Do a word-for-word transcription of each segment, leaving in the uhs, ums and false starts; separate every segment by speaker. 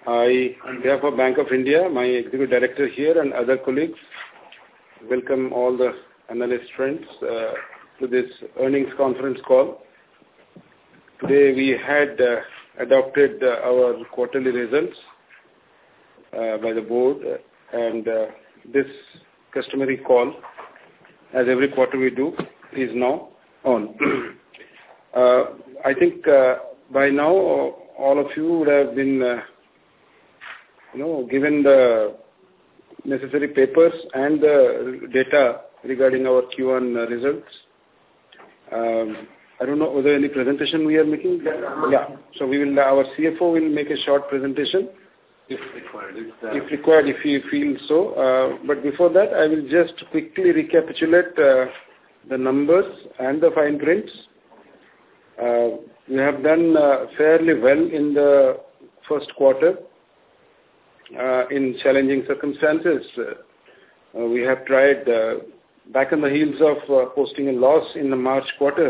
Speaker 1: I, on behalf of Bank of India, my Executive Director here and other colleagues, welcome all the analyst friends uh, to this earnings conference call. Today we had uh, adopted uh, our quarterly results uh, by the board, and uh, this customary call, as every quarter we do, is now on. uh, I think uh, by now all of you would have been uh, you know, given the necessary papers and the data regarding our Q one results. Um, I don't know whether any presentation we are making. Yeah. So we will. Our C F O will make a short presentation,
Speaker 2: if required. If, uh,
Speaker 1: if required, if you feel so. Uh, but before that, I will just quickly recapitulate uh, the numbers and the fine prints. Uh, we have done uh, fairly well in the first quarter. Uh, in challenging circumstances, uh, uh, we have tried uh, back on the heels of uh, posting a loss in the March quarter.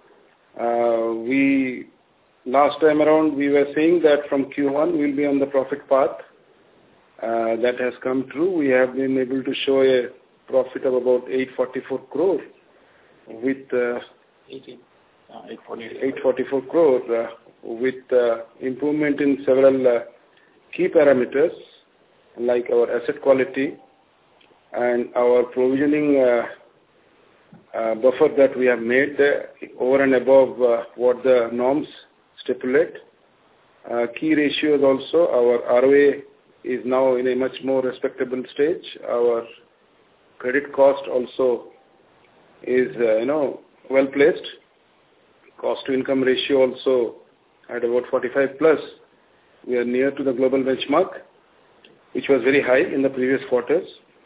Speaker 1: Uh, we last time around we were saying that from Q one we'll be on the profit path. Uh, that has come true. We have been able to show a profit of about eight forty-four crore with uh,
Speaker 2: eighteen. Uh, eight forty-four.
Speaker 1: eight forty-four crore uh, with uh, improvement in several uh, key parameters like our asset quality and our provisioning uh, uh, buffer that we have made uh, over and above uh, what the norms stipulate. Uh, key ratios also, our R O A is now in a much more respectable stage. Our credit cost also is, uh, you know, well placed. Cost to income ratio also at about forty-five plus. We are near to the global benchmark, which was very high in the previous quarters.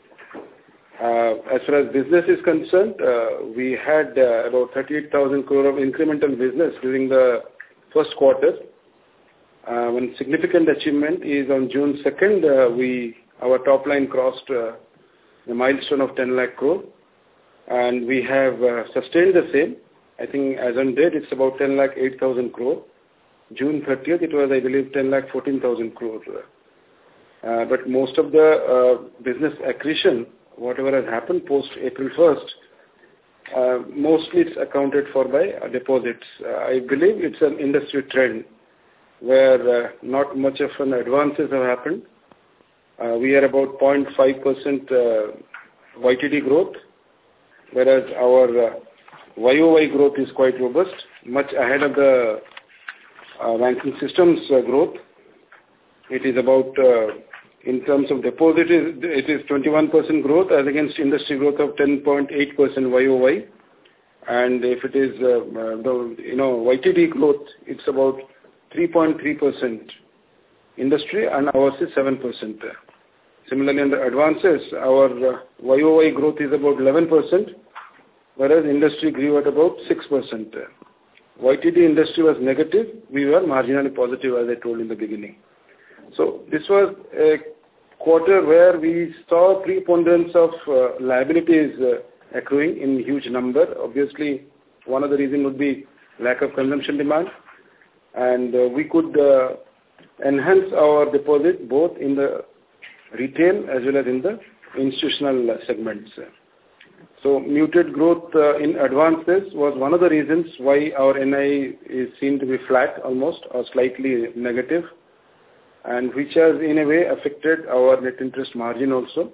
Speaker 1: Uh, as far as business is concerned, uh, we had uh, about thirty-eight thousand crore of incremental business during the first quarter. Uh, one significant achievement is on June second, uh, we our top line crossed uh, the milestone of ten lakh crore, and we have uh, sustained the same. I think as on date, it's about ten lakh eight thousand crore. June thirtieth, it was, I believe, ten lakh fourteen thousand crore. Uh, but most of the uh, business accretion, whatever has happened post April first, uh, mostly it's accounted for by uh, deposits. Uh, I believe it's an industry trend where uh, not much of an advances have happened. Uh, we are about zero point five percent uh, Y T D growth, whereas our uh, Y O Y growth is quite robust, much ahead of the Uh, banking systems uh, growth. It is about, uh, in terms of deposit, it is twenty-one percent growth as against industry growth of ten point eight percent Y O Y. And if it is, uh, the, you know, Y T D growth, it's about three point three percent industry and ours is seven percent. Similarly, in the advances, our uh, Y O Y growth is about eleven percent, whereas industry grew at about six percent. Y T D industry was negative. We were marginally positive, as I told in the beginning. So this was a quarter where we saw preponderance of uh, liabilities uh, accruing in huge number. Obviously, one of the reasons would be lack of consumption demand, and uh, we could uh, enhance our deposit both in the retail as well as in the institutional uh, segments. So muted growth uh, in advances was one of the reasons why our N I is seen to be flat almost or slightly negative, and which has in a way affected our net interest margin also.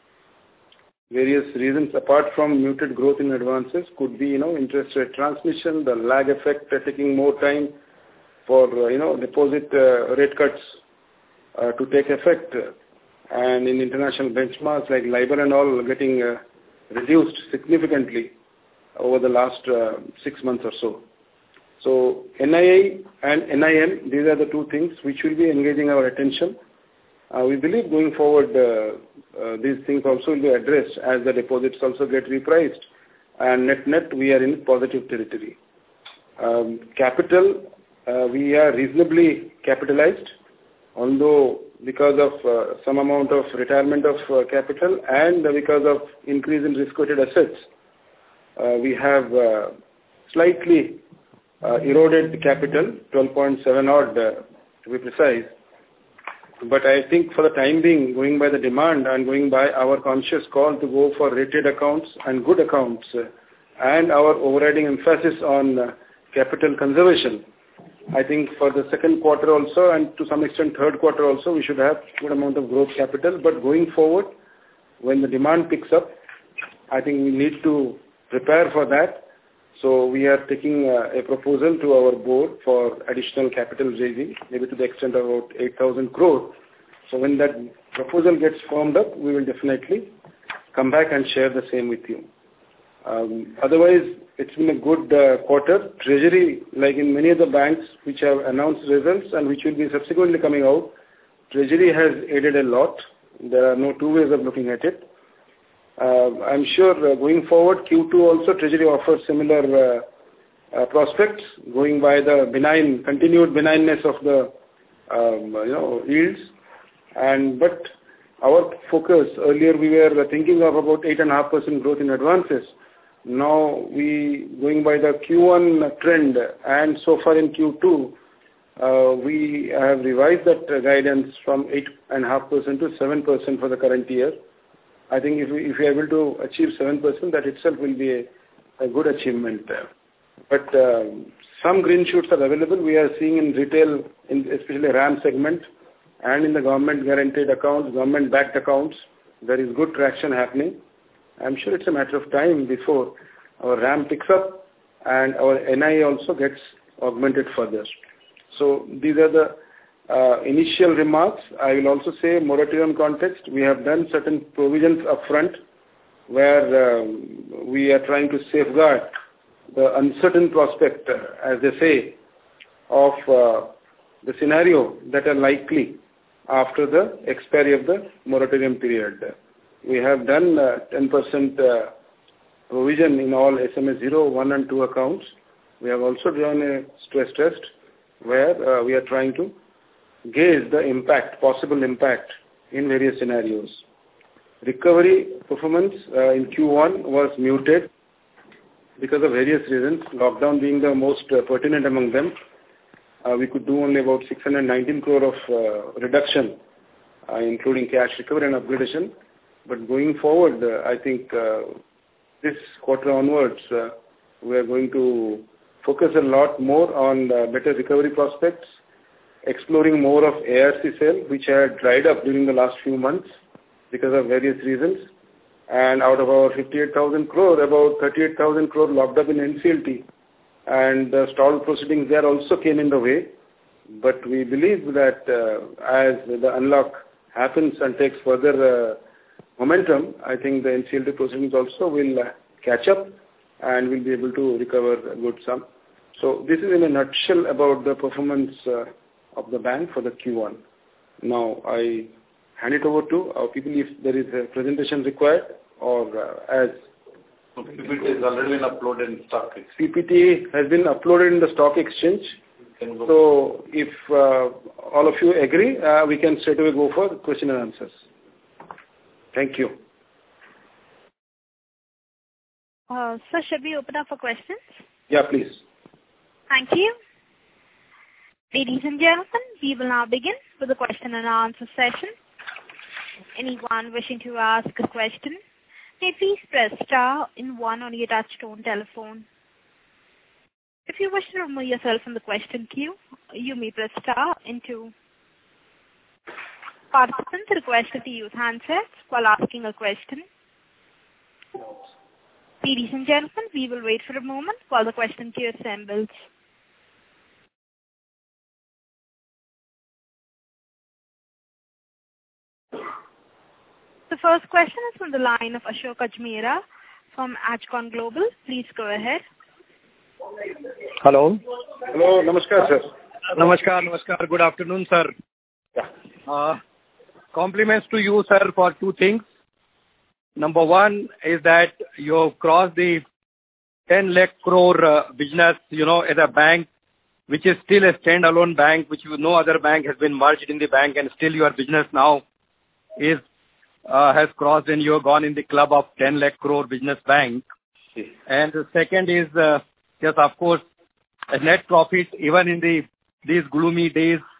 Speaker 1: Various reasons apart from muted growth in advances could be, you know, interest rate transmission, the lag effect uh, taking more time for, uh, you know, deposit uh, rate cuts uh, to take effect, uh, and in international benchmarks like LIBOR and all getting uh, reduced significantly over the last uh, six months or so. So N I I and N I M, these are the two things which will be engaging our attention. Uh, we believe going forward uh, uh, these things also will be addressed as the deposits also get repriced, and net net we are in positive territory. Um, capital, uh, we are reasonably capitalized, although because of uh, some amount of retirement of uh, capital and because of increase in risk-weighted assets, uh, we have uh, slightly uh, eroded capital, twelve point seven odd uh, to be precise. But I think for the time being, going by the demand and going by our conscious call to go for rated accounts and good accounts uh, and our overriding emphasis on uh, capital conservation, I think for the second quarter also and to some extent third quarter also, we should have good amount of growth capital. But going forward, when the demand picks up, I think we need to prepare for that. So we are taking uh, a proposal to our board for additional capital raising, maybe to the extent of about eight thousand crore. So when that proposal gets formed up, we will definitely come back and share the same with you. Um, otherwise, it's been a good uh, quarter. Treasury, like in many of the banks which have announced results and which will be subsequently coming out, Treasury has aided a lot. There are no two ways of looking at it. Uh, I'm sure uh, going forward, Q two also Treasury offers similar uh, uh, prospects, going by the benign, continued benignness of the um, you know yields. And but our focus earlier we were thinking of about eight and a half percent growth in advances. Now we going by the Q one trend and so far in Q two, uh, we have revised that uh, guidance from eight and a half percent to seven percent for the current year. I think if we, if we are able to achieve seven percent, that itself will be a, a good achievement. But uh, some green shoots are available. We are seeing in retail, in especially RAM segment, and in the government guaranteed accounts, government backed accounts, there is good traction happening. I'm sure it's a matter of time before our RAM picks up and our N I A also gets augmented further. So these are the Uh, initial remarks. I will also say moratorium context. We have done certain provisions upfront where um, we are trying to safeguard the uncertain prospect, uh, as they say, of uh, the scenario that are likely after the expiry of the moratorium period. We have done uh, ten percent uh, provision in all S M E zero, one and two accounts. We have also done a stress test where uh, we are trying to gauge the impact, possible impact in various scenarios. Recovery performance uh, in Q one was muted because of various reasons, lockdown being the most uh, pertinent among them. Uh, we could do only about six hundred nineteen crore of uh, reduction, uh, including cash recovery and upgradation. But going forward, uh, I think uh, this quarter onwards, uh, we are going to focus a lot more on uh, better recovery prospects, exploring more of A R C sale, which had dried up during the last few months because of various reasons. And out of our fifty-eight thousand crore, about thirty-eight thousand crore locked up in N C L T. And the stalled proceedings there also came in the way. But we believe that uh, as the unlock happens and takes further uh, momentum, I think the N C L T proceedings also will uh, catch up and will be able to recover a good sum. So this is in a nutshell about the performance uh, of the bank for the Q one. Now I hand it over to our people if there is a presentation required or uh, as
Speaker 2: So P P T is already been uploaded in stock exchange.
Speaker 1: P P T has been uploaded in the stock exchange. So if uh, all of you agree, uh, we can straight away go for question and answers. Thank you.
Speaker 3: Uh, sir, should we open up for questions?
Speaker 1: Yeah, please.
Speaker 3: Thank you. Ladies and gentlemen, we will now begin with the question and answer session. Anyone wishing to ask a question, may please press star in one on your touchtone telephone. If you wish to remove yourself from the question queue, you may press star in two. Participants are requested to use handsets while asking a question. Ladies and gentlemen, we will wait for a moment while the question queue assembles. The first question is from the line of Ashok Ajmera from Ajcon Global. Please go ahead.
Speaker 4: Hello.
Speaker 1: Hello, namaskar, sir.
Speaker 4: Namaskar, namaskar. Good afternoon, sir.
Speaker 1: Yeah.
Speaker 4: Uh, compliments to you, sir, for two things. Number one is that you have crossed the ten lakh crore uh, business, you know, at a bank, which is still a standalone bank, which no other bank has been merged in the bank, and still your business now is uh, has crossed and you have gone in the club of ten lakh crore business bank.
Speaker 1: Yes.
Speaker 4: And the second is, uh, yes, of course, a net profit even in the these gloomy days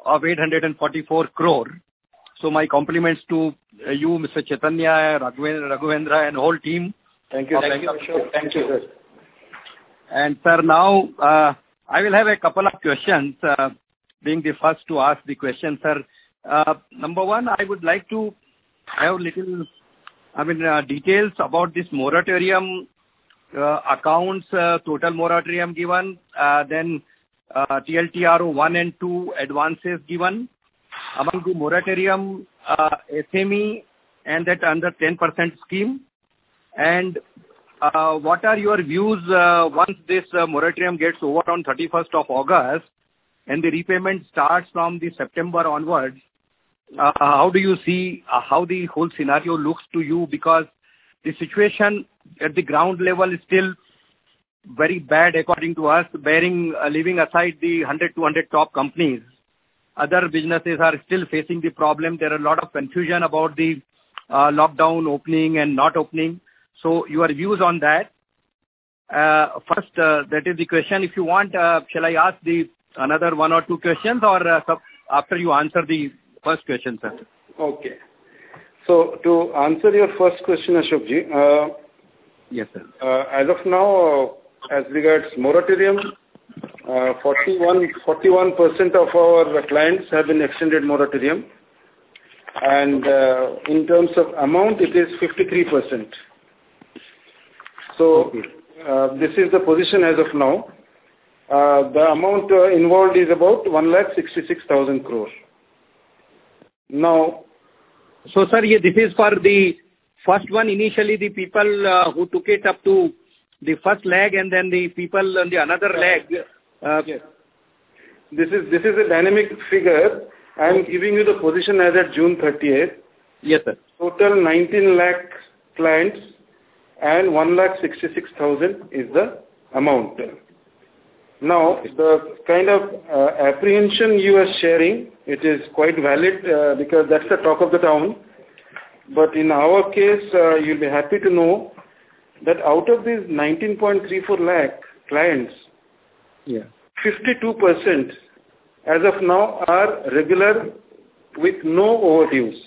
Speaker 4: of eight hundred forty-four crore. So my compliments to uh, you, Mister Chaitanya, Raghavendra, Raghavendra and whole team.
Speaker 1: Thank you. Thank you, Ashok. Thank you, sir.
Speaker 4: And sir, now uh, I will have a couple of questions, uh, being the first to ask the question, sir. Uh, number one, I would like to have little, I mean, uh, details about this moratorium uh, accounts, uh, total moratorium given, uh, then uh, T L T R O one and two advances given. Among the moratorium, uh, S M E and that under ten percent scheme. And uh, what are your views uh, once this uh, moratorium gets over on thirty-first of August and the repayment starts from the September onwards? Uh, how do you see uh, how the whole scenario looks to you? Because the situation at the ground level is still very bad according to us, bearing, uh, leaving aside the one hundred, two hundred top companies. Other businesses are still facing the problem. There are a lot of confusion about the uh, lockdown opening and not opening. So your views on that. Uh, first, uh, that is the question. If you want, uh, shall I ask the another one or two questions, or uh, sub, after you answer the first question, sir?
Speaker 1: Okay. So to answer your first question, Ashokji, uh,
Speaker 4: yes, sir.
Speaker 1: Uh, as of now, uh, as regards moratorium, uh, forty-one, forty-one percent of our clients have been extended moratorium, and uh, in terms of amount, it is fifty-three percent. So
Speaker 4: okay.
Speaker 1: uh, this is the position as of now. Uh, the amount uh, involved is about one lakh sixty-six thousand crore. Now,
Speaker 4: so sir, yeah, this is for the first one. Initially, the people uh, who took it up to the first leg, and then the people on the another leg. Uh,
Speaker 1: yes. This is this is a dynamic figure. I am giving you the position as at June thirtieth.
Speaker 4: Yes, sir.
Speaker 1: Total nineteen lakh clients and one lakh sixty-six thousand is the amount. Now, the kind of uh, apprehension you are sharing, it is quite valid uh, because that's the talk of the town. But in our case, uh, you'll be happy to know that out of these nineteen point three four lakh clients,
Speaker 4: yeah, fifty-two
Speaker 1: percent as of now are regular with no overdues.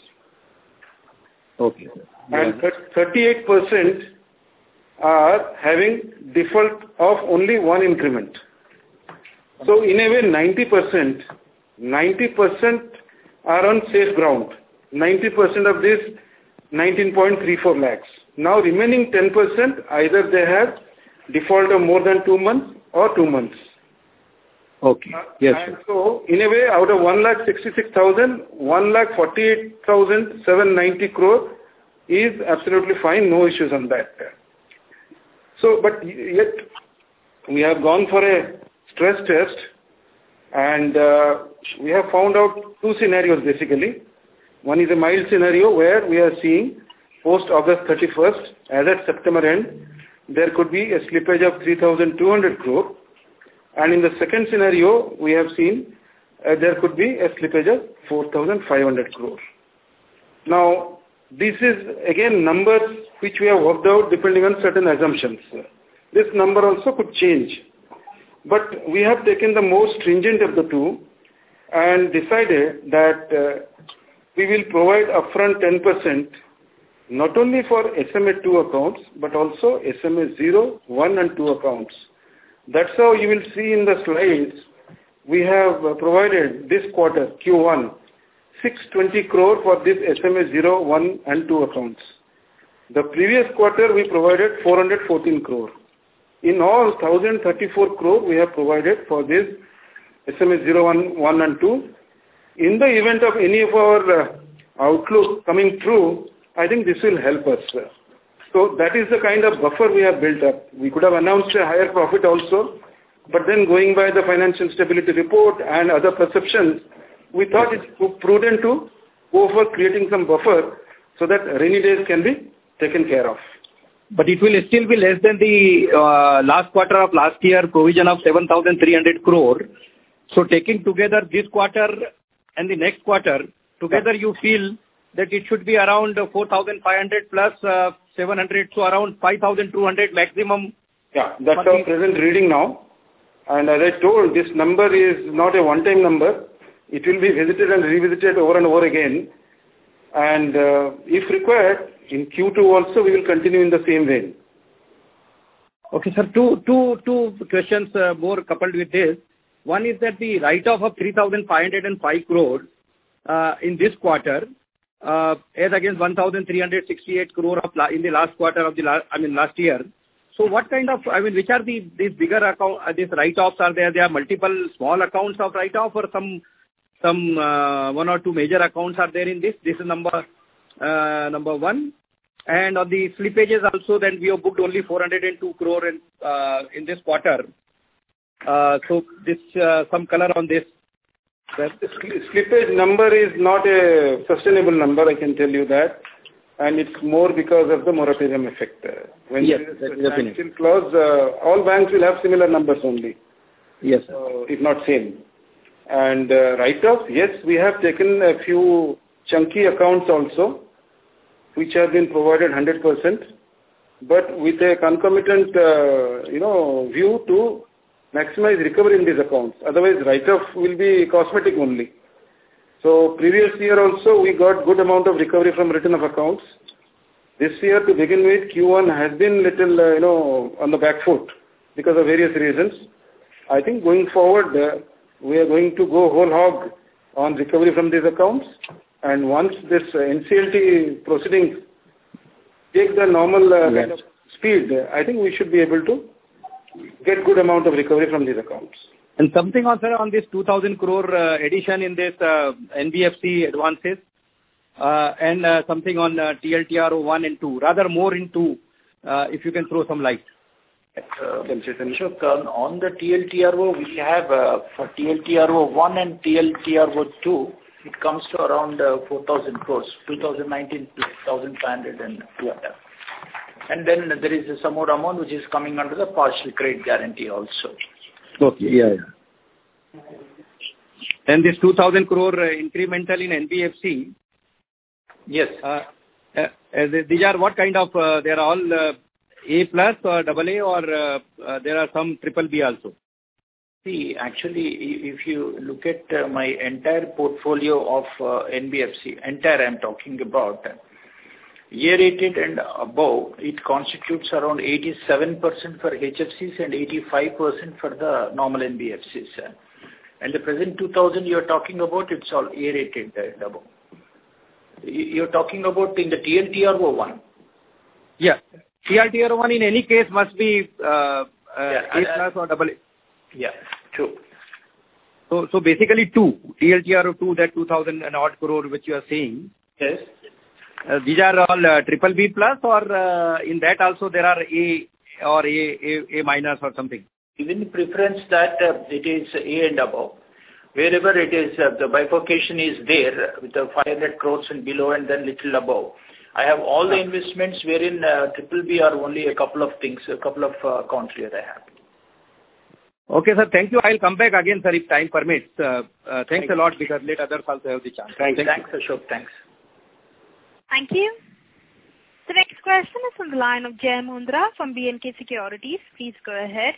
Speaker 4: Okay. Yeah.
Speaker 1: And thirty-eight percent are having default of only one increment. So in a way, ninety percent, ninety percent are on safe ground. ninety percent of this nineteen point three four lakhs. Now remaining ten percent, either they have default of more than two months or two months.
Speaker 4: Okay. Yes.
Speaker 1: And so in a way, out of one lakh sixty-six thousand, one lakh forty-eight thousand seven hundred ninety crore is absolutely fine. No issues on that. So, but yet we have gone for a stress test, and uh, we have found out two scenarios basically. One is a mild scenario where we are seeing post-August thirty-first, as at September end, there could be a slippage of three thousand two hundred crore. And in the second scenario, we have seen uh, there could be a slippage of four thousand five hundred crore. Now, this is again numbers which we have worked out depending on certain assumptions. This number also could change. But we have taken the most stringent of the two and decided that uh, we will provide upfront ten percent not only for S M A two accounts but also S M A zero, one and two accounts. That's how you will see in the slides we have uh, provided this quarter Q one six hundred twenty crore for this S M A zero, one and two accounts. The previous quarter we provided four hundred fourteen crore. In all, one thousand thirty-four crore we have provided for this S M A zero, one, one and two. In the event of any of our uh, outlook coming true, I think this will help us. So that is the kind of buffer we have built up. We could have announced a higher profit also, but then going by the financial stability report and other perceptions, we thought it's prudent to go for creating some buffer so that rainy days can be taken care of.
Speaker 4: But it will still be less than the uh, last quarter of last year provision of seven thousand three hundred crore. So taking together this quarter and the next quarter, together you feel that it should be around four thousand five hundred plus uh, seven hundred, so around five thousand two hundred maximum.
Speaker 1: Yeah, that's our present reading now. And as I told, this number is not a one-time number. it will be visited and revisited over and over again. And uh, if required, in Q two also we will continue in the same vein.
Speaker 4: Okay, sir. Two, two, two questions uh, more coupled with this. One is that the write-off of three thousand five hundred five crores uh, in this quarter, uh, as against one thousand three hundred sixty-eight crore of la- in the last quarter of the la- I mean last year. So what kind of, I mean, which are the these bigger account, uh, these write-offs are there? There are multiple small accounts of write-off, or some some uh, one or two major accounts are there in this? This is number uh, number one. And on the slippages also, then we have booked only four hundred two crore in uh, in this quarter. Uh, so this uh, some color on this.
Speaker 1: The slippage number is not a sustainable number, I can tell you that, and it's more because of the moratorium effect. When
Speaker 4: yes,
Speaker 1: there is a standstill clause, uh, all banks will have similar numbers only.
Speaker 4: Yes,
Speaker 1: uh, if not same. And uh, write-off, yes, we have taken a few chunky accounts also, which have been provided one hundred percent, but with a concomitant, uh, you know, view to maximize recovery in these accounts. Otherwise, write-off will be cosmetic only. So previous year also, we got good amount of recovery from written-off accounts. This year, to begin with, Q one has been little, uh, you know, on the back foot because of various reasons. I think going forward, uh, we are going to go whole hog on recovery from these accounts. And once this uh, N C L T proceedings take the normal uh,
Speaker 4: yes.
Speaker 1: kind of speed, uh, I think we should be able to get good amount of recovery from these accounts.
Speaker 4: And something on, sir, on this two thousand crore uh, addition in this uh, N B F C advances, uh, and uh, something on uh, T L T R O one and two, rather more in two, uh, if you can throw some light.
Speaker 2: Uh, Ashok, on, on the T L T R O, we have uh, for T L T R O one and T L T R O two, it comes to around uh, four thousand crores, two thousand nineteen, two thousand five hundred and two. And then there is some more amount which is coming under the partial credit guarantee also.
Speaker 4: Okay, yeah, yeah. And this two thousand crore uh, incremental in N B F C?
Speaker 2: Yes.
Speaker 4: Uh, uh, these are what kind of, uh, they are all uh, A plus or double A, or uh, uh, there are some triple B also?
Speaker 2: See, actually, if you look at uh, my entire portfolio of uh, N B F C, entire I'm talking about, A-rated and above, it constitutes around eighty-seven percent for H F Cs and eighty-five percent for the normal N B F Cs. And the present two thousand you're talking about, it's all A-rated and above. You're talking about in the T L T R O one?
Speaker 4: Yeah. T L T R O one in any case must be uh, uh,
Speaker 2: yeah,
Speaker 4: A plus or double A.
Speaker 2: Yeah, true.
Speaker 4: So, so basically two, T L T R O two, that two thousand and odd crore which you are saying.
Speaker 2: Yes.
Speaker 4: Uh, these are all uh, triple B plus, or uh, in that also there are A or A, A, A minus or something?
Speaker 2: Given preference that uh, it is A and above, wherever it is, uh, the bifurcation is there with the five hundred crores and below and then little above. I have all the investments wherein uh, triple B are only a couple of things, a couple of uh, accounts here I have.
Speaker 4: Okay, sir. Thank you. I'll come back again, sir, if time permits. Uh, uh, thanks
Speaker 2: Thank
Speaker 4: a lot, because let others also have the chance.
Speaker 1: Thanks.
Speaker 2: Thanks, Ashok. Thanks.
Speaker 3: Thank you. The next question is from the line of Jay Mundra from B and K Securities. Please go ahead.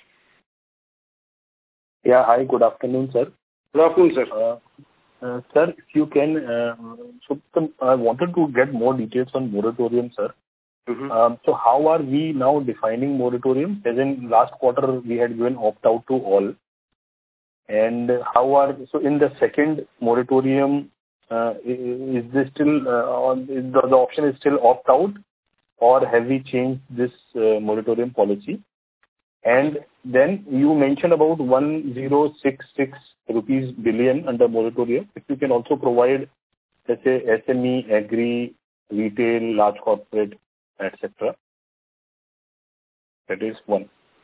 Speaker 5: Yeah, hi, good afternoon, sir.
Speaker 1: Good afternoon, sir.
Speaker 5: Uh, uh, sir, if you can, uh, so the, I wanted to get more details on moratorium, sir. Mm-hmm. Um, so how are we now defining moratorium? As in last quarter, we had given opt-out to all. And how are, so in the second moratorium, uh, is this still, uh, on, is the, the option is still opt-out, or have we changed this uh, moratorium policy? And then you mentioned about one thousand sixty-six rupees billion under moratorium. If you can also provide, let's say, S M E, agri, retail, large corporate, et cetera. That is one.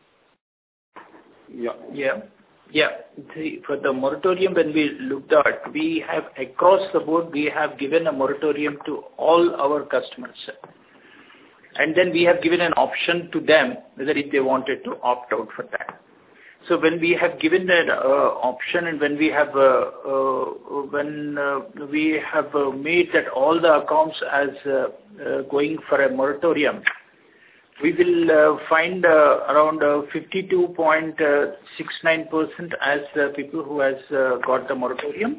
Speaker 2: Yeah. Yeah. Yeah. See, for the moratorium, when we looked at, we have across the board, we have given a moratorium to all our customers. And then we have given an option to them whether if they wanted to opt out for that. So when we have given that uh, option, and when we have uh, uh, when uh, we have uh, made that all the accounts as uh, uh, going for a moratorium, we will uh, find uh, around uh, fifty-two point six nine percent as uh, people who has uh, got the moratorium,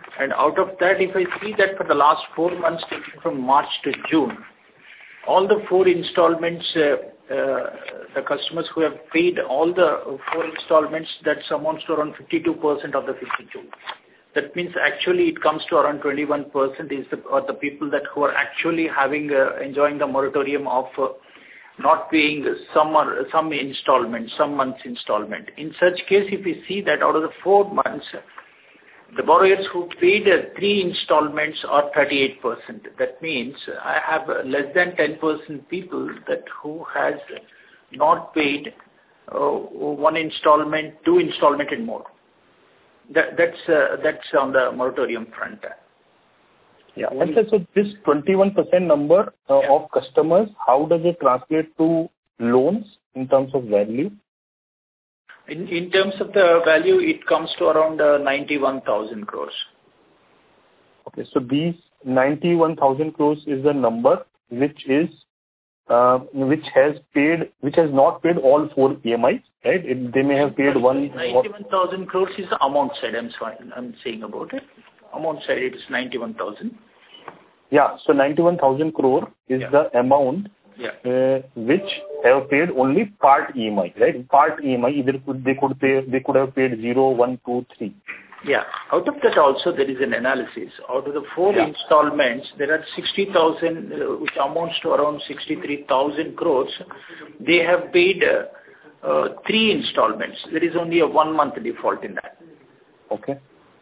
Speaker 2: And out of that, if I see that for the last four months, taken from March to June, all the four installments, uh, uh, the customers who have paid all the four installments, that amounts to around fifty-two percent of the fifty-two. That means actually it comes to around twenty-one percent is the, or the people that who are actually having, uh, enjoying the moratorium of uh, not paying some or some installment, some month's installment. In such case, if we see that out of the four months, the borrowers who paid uh, three installments are thirty-eight percent. That means I have uh, less than ten percent people that who has not paid uh, one installment, two installment and more. That, that's uh, that's on the moratorium front.
Speaker 5: Yeah. And so, so this twenty-one percent number uh, yeah. of customers, how does it translate to loans in terms of value?
Speaker 2: In, in terms of the value, it comes to around uh, ninety-one thousand crores.
Speaker 5: Okay, so these ninety-one thousand crores is the number which is uh, which has paid, which has not paid all four E M Is, right? It, they may have paid one.
Speaker 2: ninety-one thousand crores is the amount side. I'm sorry, I'm saying about it. Amount side, it is ninety-one thousand.
Speaker 5: Yeah, so ninety-one thousand crore is yeah. the amount yeah. uh, which have paid only part E M I, right? Part E M I, either could, they could pay, they could have paid zero, one, two, three.
Speaker 2: Yeah. Out of that also there is an analysis. Out of the four yeah. installments, there are sixty thousand, uh, which amounts to around sixty-three thousand crores. They have paid uh, uh, three installments. There is only a one month default in that.
Speaker 5: Okay.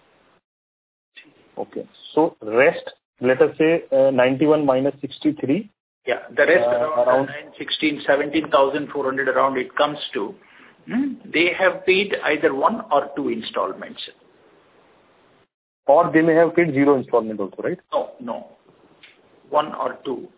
Speaker 5: Okay. So rest, let us say uh, ninety-one minus sixty-three.
Speaker 2: Yeah, the rest uh, around, around nine, sixteen, seventeen thousand four hundred around it comes to. Hmm, they have paid either one or two installments.
Speaker 5: Or they may have paid zero installment also, right?
Speaker 2: No, no. One or two.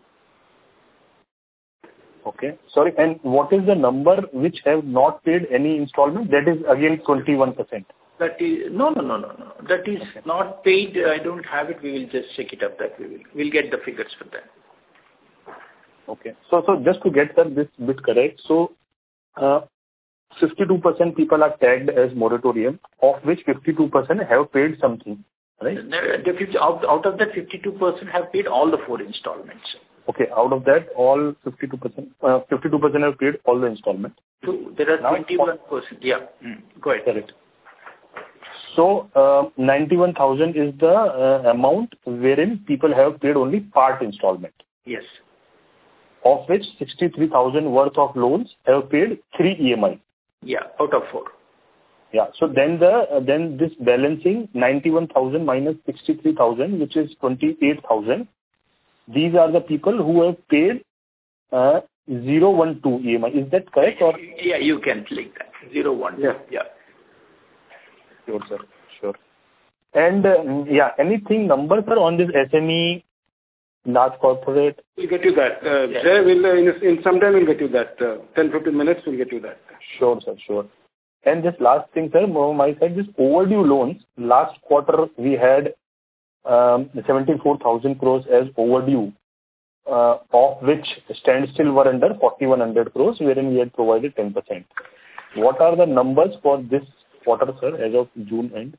Speaker 5: Okay. Sorry, and what is the number which have not paid any installment? That is again twenty-one percent.
Speaker 2: That is, no, no, no, no, no. That is okay. Not paid. I don't have it. We will just check it up. That we will. We'll get the figures for that.
Speaker 5: Okay. So, so just to get that this bit correct, so uh, fifty-two percent people are tagged as moratorium, of which fifty-two percent have paid something, right?
Speaker 2: The fifty, out, out of that, fifty-two percent have paid all the four installments.
Speaker 5: Okay. Out of that, all fifty-two percent, uh, fifty-two percent have paid all the installments.
Speaker 2: So there are now twenty-one percent. Yeah. Mm. Go ahead.
Speaker 5: Correct. So uh, ninety-one thousand is the uh, amount wherein people have paid only part installment.
Speaker 2: Yes.
Speaker 5: Of which sixty-three thousand worth of loans have paid three E M Is.
Speaker 2: Yeah, out of four.
Speaker 5: Yeah. So then the uh, then this balancing ninety-one thousand minus sixty-three thousand, which is twenty-eight thousand. These are the people who have paid uh, zero one two E M I. Is that correct? Or
Speaker 2: yeah, you can link that zero one.
Speaker 5: Yeah.
Speaker 2: Yeah.
Speaker 5: Sure, sir. Sure. And uh, yeah, anything numbers sir on this S M E? Large corporate?
Speaker 1: We'll get you that. Uh, yes. Jay will, uh, in, in some time we'll get you that. Uh, ten to fifteen minutes we'll get you that.
Speaker 5: Sure, sir, sure. And just last thing, sir, on my side, this overdue loans, last quarter we had um, seventy-four thousand crores as overdue, uh, of which standstill were under forty-one hundred crores, wherein we had provided ten percent. What are the numbers for this quarter, sir, as of June end?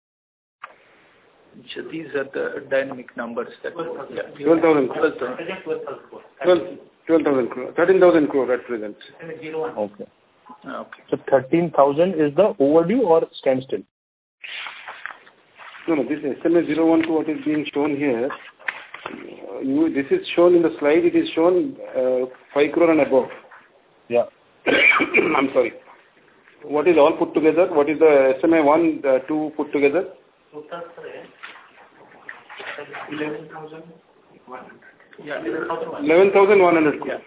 Speaker 2: So these are the dynamic numbers that
Speaker 1: yeah. twelve thousand crore. twelve thousand crore. thirteen thousand crore at present.
Speaker 5: Okay.
Speaker 2: Okay.
Speaker 5: So thirteen thousand is the overdue or standstill?
Speaker 1: No, no, this S M A zero one two what is being shown here, uh, you, this is shown in the slide, it is shown uh, five crore and above.
Speaker 5: Yeah.
Speaker 1: I'm sorry. What is all put together? What is the S M A one, uh, two put together? eleven thousand one hundred. Yeah, eleven thousand one hundred.
Speaker 2: Yeah.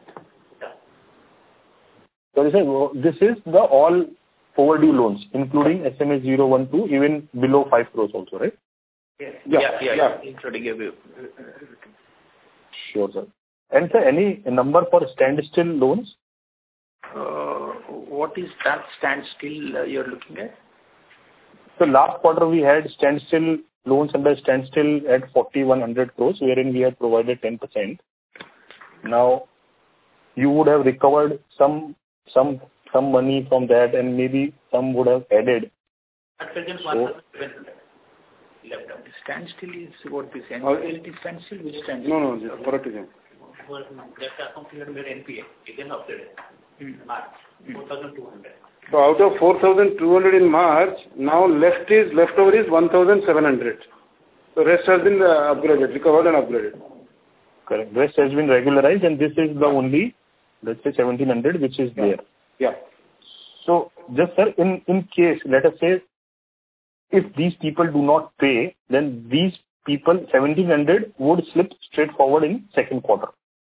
Speaker 5: So this is the all overdue loans, including S M A zero one two, even below five crores also, right?
Speaker 2: Yeah, yeah, yeah. yeah, yeah. Including every.
Speaker 5: Sure, sir. And sir, any number for standstill loans?
Speaker 2: Uh, what is that standstill uh, you're looking at?
Speaker 5: So last quarter we had standstill loans under standstill at forty-one hundred crores, wherein we had provided ten percent. Now, you would have recovered some some some money from that, and maybe some would have added.
Speaker 2: At present,
Speaker 5: so,
Speaker 2: left out. Standstill is what we say. N P L it is standstill, which standstill?
Speaker 1: No, no, just moratorium.
Speaker 2: That account cleared made N P A. Again updated. Mm. March. Mm. four thousand two hundred.
Speaker 1: So out of four thousand two hundred in March, now left is leftover is one thousand seven hundred. So rest has been uh, upgraded, recovered and upgraded.
Speaker 5: Correct. Rest has been regularized, and this is the only, let's say, seventeen hundred which is
Speaker 1: yeah.
Speaker 5: there.
Speaker 1: Yeah.
Speaker 5: So just sir, in in case, let us say, if these people do not pay, then these people seventeen hundred would slip straight forward in second quarter.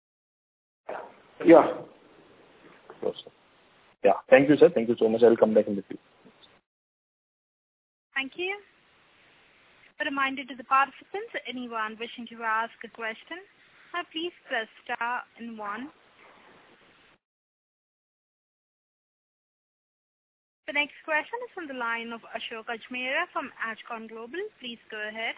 Speaker 1: Yeah.
Speaker 5: Sure, sir. Yeah. Thank you, sir. Thank you so much. I will come back in the future.
Speaker 3: Thank you. A reminder to the participants, anyone wishing to ask a question, uh, please press star and one. The next question is from the line of Ashok Ajmera from Ajcon Global. Please go ahead.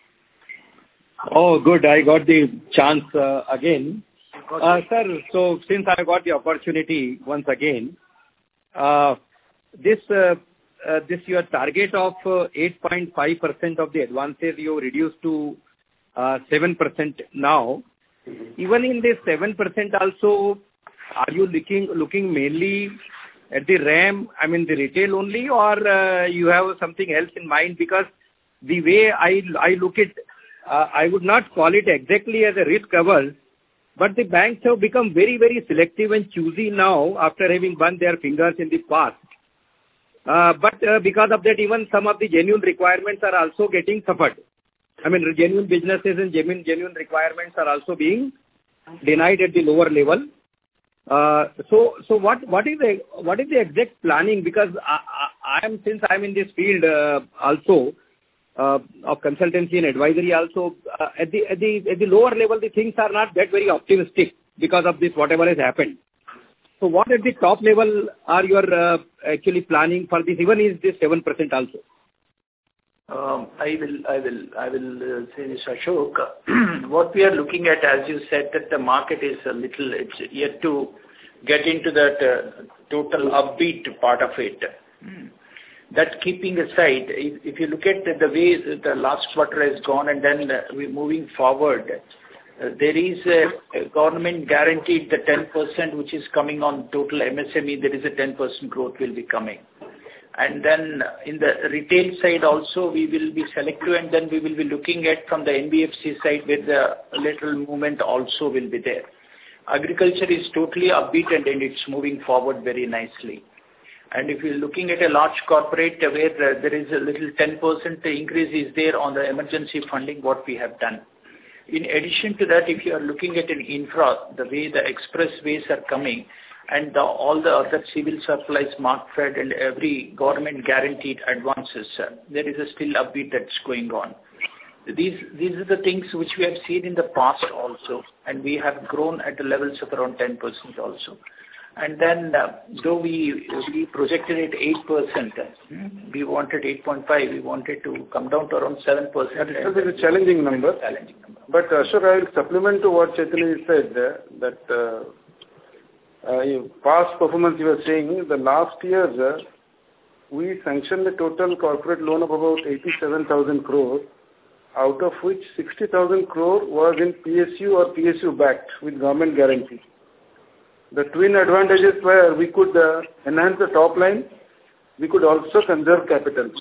Speaker 4: Oh, good. I got the chance uh, again. Uh, sir, so since I got the opportunity once again, uh, this uh, uh, this your target of uh, eight point five percent of the advances you reduced to uh, seven percent now. Even in this seven percent also, are you looking looking mainly at the RAM, I mean the retail only, or uh, you have something else in mind? Because the way I, I look at, uh, I would not call it exactly as a risk cover, but the banks have become very, very selective and choosy now after having burned their fingers in the past. Uh, but uh, because of that, even some of the genuine requirements are also getting suffered. I mean, genuine businesses and genuine, genuine requirements are also being denied at the lower level. Uh, so, so what, what is the, what is the exact planning? Because I, I, I am, since I am in this field, uh, also, uh, of consultancy and advisory also, uh, at the, at the, at the lower level, the things are not that very optimistic because of this, whatever has happened. So what at the top level are you uh, actually planning for this? Even is this seven percent also?
Speaker 2: Um, I will, I will, I will uh, say this, Ashok. What we are looking at, as you said, that the market is a little, it's yet to get into that uh, total upbeat part of it. Hmm. That keeping aside, if, if you look at the, the way the last quarter has gone and then uh, we're moving forward, uh, there is a, a government guaranteed the ten percent which is coming on total M S M E, there is a ten percent growth will be coming. And then in the retail side also, we will be selective, and then we will be looking at from the N B F C side where the lateral movement also will be there. Agriculture is totally upbeat and, and it's moving forward very nicely. And if you're looking at a large corporate where uh, there is a little ten percent increase is there on the emergency funding, what we have done. In addition to that, if you are looking at an infra, the way the expressways are coming, and the, all the other civil supplies, Markfed and every government guaranteed advances, uh, there is a still upbeat that's going on. These, these are the things which we have seen in the past also, and we have grown at the levels of around ten percent also. And then, uh, though we, we projected it eight percent, uh, we wanted eight point five, we wanted to come down to around seven percent.
Speaker 1: That is a challenging number.
Speaker 2: Challenging number.
Speaker 1: But uh, sure, I will supplement to what Chaitanya said, uh, that uh, Uh, past performance you were saying, the last year uh, we sanctioned a total corporate loan of about eighty-seven thousand crore, out of which sixty thousand crore was in P S U or P S U backed with government guarantee. The twin advantages were we could uh, enhance the top line, we could also conserve capital.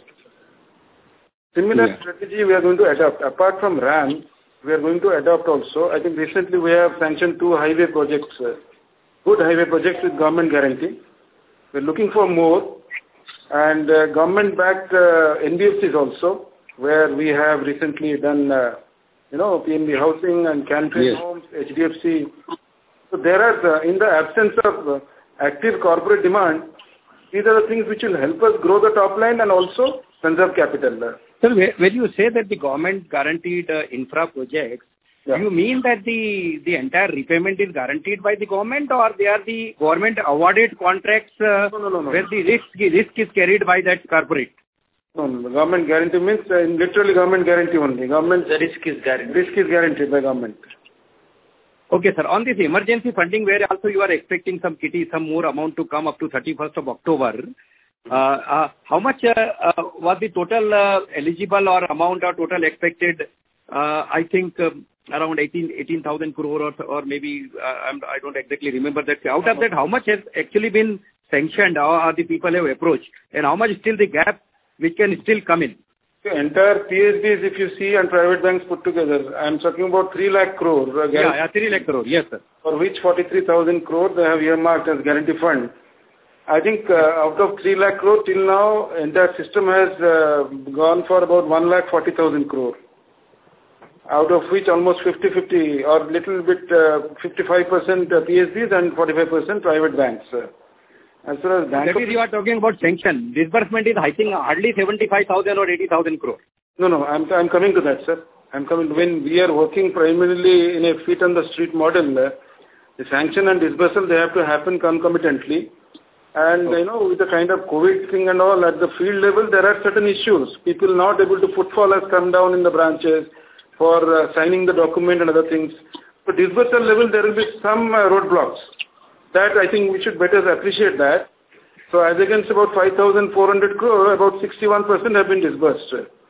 Speaker 1: Similar yeah. strategy we are going to adopt. Apart from RAM, we are going to adopt also. I think recently we have sanctioned two highway projects, uh, good highway projects with government guarantee. We're looking for more, and uh, government-backed uh, N B F Cs also, where we have recently done, uh, you know, P N B Housing and Canton yes. Homes, H D F C. So there are, uh, in the absence of uh, active corporate demand, these are the things which will help us grow the top line and also conserve capital.
Speaker 4: Sir, when you say that the government guaranteed uh, infra projects, yeah. you mean that the, the entire repayment is guaranteed by the government, or they are the government awarded contracts uh,
Speaker 1: no, no, no, no.
Speaker 4: where the risk, risk is carried by that corporate?
Speaker 1: No, no, the government guarantee means uh, literally government guarantee only. Government
Speaker 2: the risk is guaranteed.
Speaker 1: Risk is guaranteed by government.
Speaker 4: Okay, sir. On this emergency funding, where also you are expecting some kitty, some more amount to come up to thirty-first of October, Uh, uh, how much uh, uh, was the total uh, eligible or amount or total expected? Uh, I think um, around eighteen thousand crore or, or maybe, uh, I'm, I don't exactly remember that. Out of that, how much has actually been sanctioned or, or the people have approached? And how much is still the gap which can still come in?
Speaker 1: The entire P S Bs, if you see, and private banks put together, I'm talking about three lakh crore. Uh,
Speaker 4: yeah, yeah, three lakh crore, yes, sir.
Speaker 1: For which forty-three thousand crore they have earmarked as guarantee fund. I think uh, out of three lakh crore till now, entire system has uh, gone for about one lakh forty thousand crore. Out of which almost fifty fifty or little bit uh, fifty-five percent uh, P S Bs and forty-five percent private banks. Uh. As far as
Speaker 4: Bank that is, you are talking about sanction. Disbursement is, I think, hardly seventy-five thousand or eighty thousand crore.
Speaker 1: No, no, I'm, I'm coming to that, sir. I'm coming. When we are working primarily in a feet on the street model, uh, the sanction and disbursal, they have to happen concomitantly. And, okay. you know, with the kind of COVID thing and all, at the field level, there are certain issues. People not able to, footfall has come down in the branches for uh, signing the document and other things. But disbursal level, there will be some uh, roadblocks. That I think we should better appreciate that. So as against about five thousand four hundred crore, about sixty-one percent have been disbursed.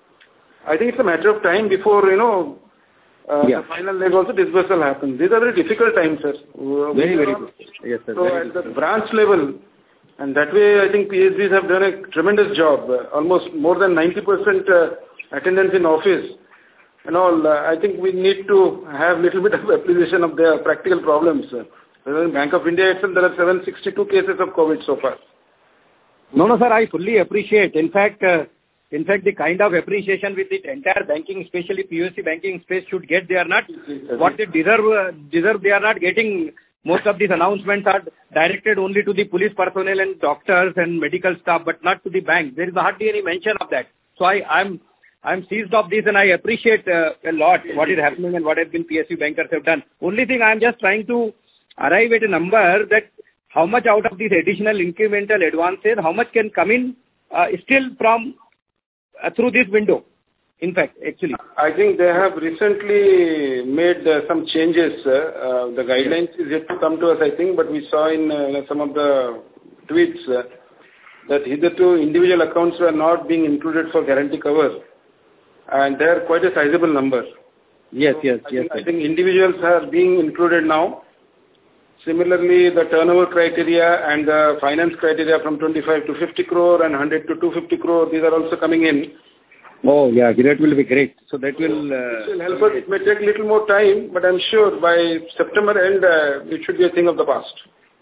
Speaker 1: I think it's a matter of time before, you know, uh, yeah. the final leg also disbursal happens. These are very difficult times, sir.
Speaker 4: Very, very good. Yes, sir.
Speaker 1: So at the branch level, and that way I think P S Bs have done a tremendous job. Uh, almost more than ninety percent uh, attendance in office. And all, uh, I think we need to have little bit of appreciation of their practical problems. Uh. In Bank of India itself, there are seven hundred sixty-two cases of COVID so far.
Speaker 4: No, no, sir, I fully appreciate. In fact, uh, in fact, the kind of appreciation with the entire banking, especially P O S B banking space should get, they are not, what they deserve, uh, deserve, they are not getting. Most of these announcements are directed only to the police personnel and doctors and medical staff, but not to the bank. There is hardly any mention of that. So I, I'm, I'm seized of this and I appreciate uh, a lot what is happening and what has been P S U bankers have done. Only thing I'm just trying to arrive at a number that how much out of these additional incremental advances, how much can come in uh, still from uh, through this window, in fact, actually.
Speaker 1: I think they have recently made uh, some changes. Uh, uh, the guidelines is yet to come to us, I think, but we saw in uh, some of the tweets uh, that hitherto individual accounts were not being included for guarantee cover. And they are quite a sizable number.
Speaker 4: Yes,
Speaker 1: so
Speaker 4: yes,
Speaker 1: I
Speaker 4: yes.
Speaker 1: Think, I think individuals are being included now. Similarly, the turnover criteria and the finance criteria from twenty-five to fifty crore and one hundred to two hundred fifty crore, these are also coming in.
Speaker 4: Oh, yeah, that will be great. So that will... Uh,
Speaker 1: it will help us. It may take a little more time, but I'm sure by September end, uh, it should be a thing of the past.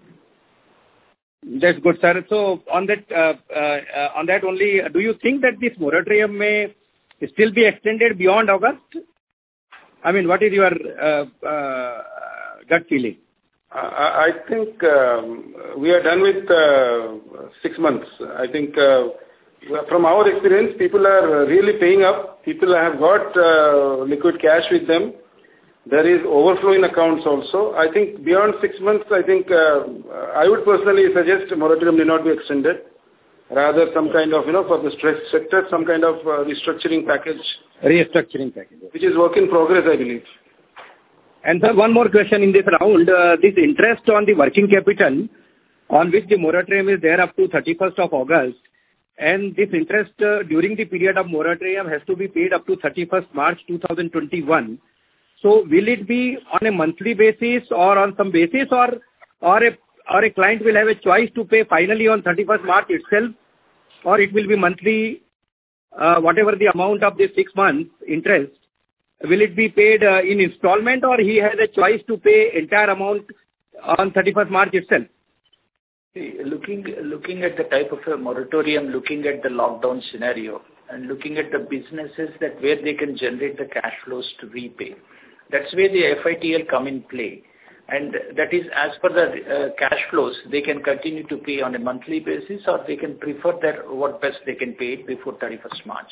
Speaker 4: That's good, sir. So on that, uh, uh, on that only, do you think that this moratorium may still be extended beyond August? I mean, what is your uh, uh, gut feeling?
Speaker 1: I think um, we are done with uh, six months. I think uh, from our experience, people are really paying up. People have got uh, liquid cash with them. There is overflow in accounts also. I think beyond six months, I think uh, I would personally suggest moratorium may not be extended. Rather, some kind of, you know, for the stress sector, some kind of uh, restructuring package.
Speaker 4: Restructuring package.
Speaker 1: Which is work in progress, I believe.
Speaker 4: And sir, one more question in this round. Uh, this interest on the working capital on which the moratorium is there up to thirty-first of August, and this interest uh, during the period of moratorium has to be paid up to thirty-first March two thousand twenty-one. So will it be on a monthly basis or on some basis, or or a or a client will have a choice to pay finally on thirty-first March itself, or it will be monthly, uh, whatever the amount of the six months interest? Will it be paid uh, in installment, or he has a choice to pay entire amount on thirty-first March itself?
Speaker 2: See, looking, looking at the type of a moratorium, looking at the lockdown scenario, and looking at the businesses that where they can generate the cash flows to repay, that's where the F I T L come in play. And that is as per the uh, cash flows, they can continue to pay on a monthly basis, or they can prefer that what best they can pay it before thirty-first March.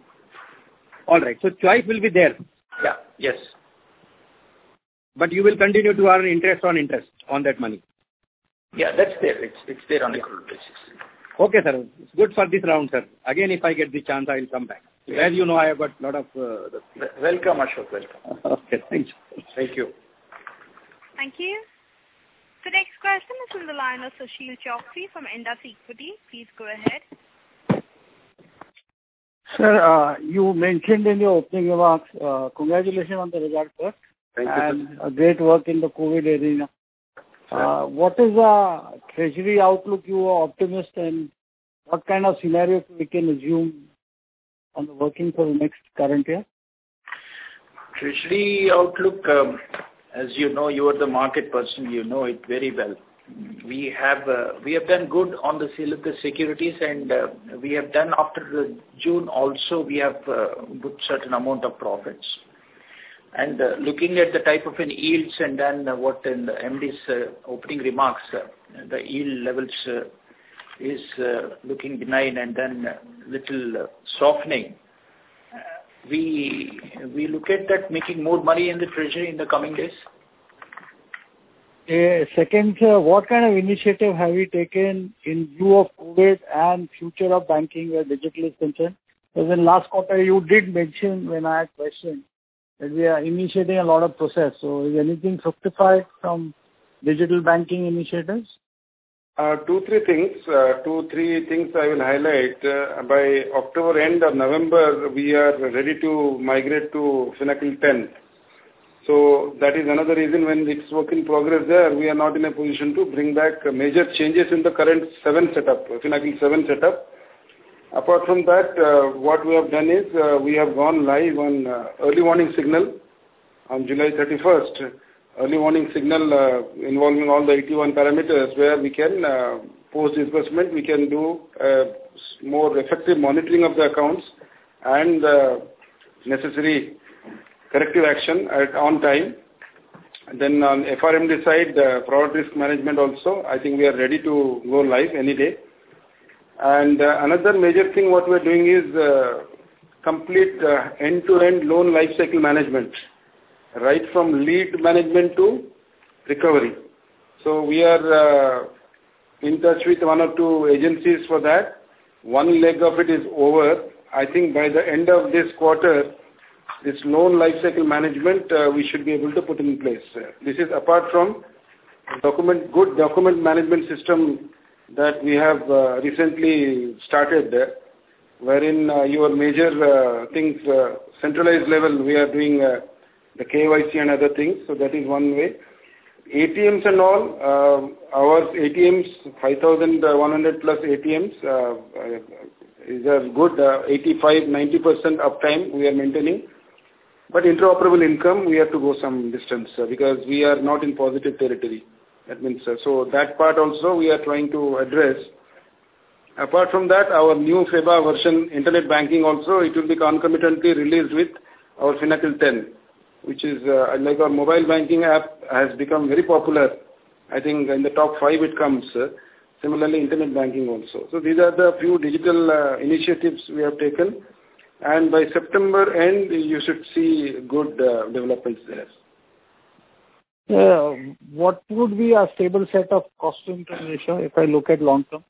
Speaker 4: All right. So choice will be there.
Speaker 2: Yeah. Yes.
Speaker 4: But you will continue to earn interest on interest on that money.
Speaker 2: Yeah, that's there. It's it's there on a accrual basis.
Speaker 4: Okay, sir. It's good for this round, sir. Again, if I get the chance, I will come back. As you know, I have got a lot of... Uh,
Speaker 2: the... Welcome, Ashok. Welcome.
Speaker 4: Okay, thank you.
Speaker 2: Thank you.
Speaker 3: Thank you. The next question question is from the line of Sushil Choksey from Indus Equity. Please go ahead.
Speaker 6: Sir, uh, you mentioned in your opening remarks, uh, congratulations on the result, sir.
Speaker 1: Thank
Speaker 6: and
Speaker 1: you.
Speaker 6: A great work in the COVID arena. Uh, what is the treasury outlook? You are optimist, and what kind of scenario we can assume on the working for the next current year?
Speaker 2: Treasury outlook, um, as you know, you are the market person, you know it very well. We have uh, we have done good on the sale of the securities, and uh, we have done after the June also, we have uh, booked certain amount of profits. And uh, looking at the type of an yields and then uh, what in the M D's uh, opening remarks, uh, the yield levels uh, is uh, looking benign and then uh, little uh, softening. Uh, we we look at that making more money in the treasury in the coming days.
Speaker 6: Uh, second, sir, what kind of initiative have you taken in view of COVID and future of banking where digital is concerned? Because in last quarter you did mention when I had questioned that we are initiating a lot of process. So is anything fructified from digital banking initiatives?
Speaker 1: Uh, two, three things. Uh, two, three things I will highlight. Uh, by October end or November, we are ready to migrate to Finacle ten. So that is another reason when it's work in progress there, we are not in a position to bring back major changes in the current seven setup, Finacle seven setup. Apart from that, uh, what we have done is uh, we have gone live on uh, early warning signal on July thirty-first. Early warning signal uh, involving all the eighty-one parameters where we can uh, post disbursement, we can do uh, more effective monitoring of the accounts and uh, necessary corrective action at on time. And then on F R M D side, uh, fraud risk management also, I think we are ready to go live any day. And uh, another major thing what we are doing is uh, complete uh, end-to-end loan life cycle management, right from lead management to recovery. So we are uh, in touch with one or two agencies for that. One leg of it is over. I think by the end of this quarter, this loan life cycle management uh, we should be able to put in place. This is apart from document good document management system that we have uh, recently started there, wherein uh, your major uh, things, uh, centralized level, we are doing uh, the K Y C and other things, so that is one way. A T Ms and all, uh, our A T Ms, five thousand one hundred plus A T Ms, uh, uh, is a good uh, eighty-five to ninety percent uptime we are maintaining. But interoperable income, we have to go some distance uh, because we are not in positive territory. That means, uh, so that part also we are trying to address. Apart from that, our new F E B A version, internet banking also, it will be concomitantly released with our Finacle ten, which is uh, like our mobile banking app has become very popular. I think in the top five it comes. Uh, similarly, internet banking also. So these are the few digital uh, initiatives we have taken. And by September end, you should see good uh, developments there.
Speaker 6: Uh, what would be a stable set of cost-to-income ratio if I look at long term?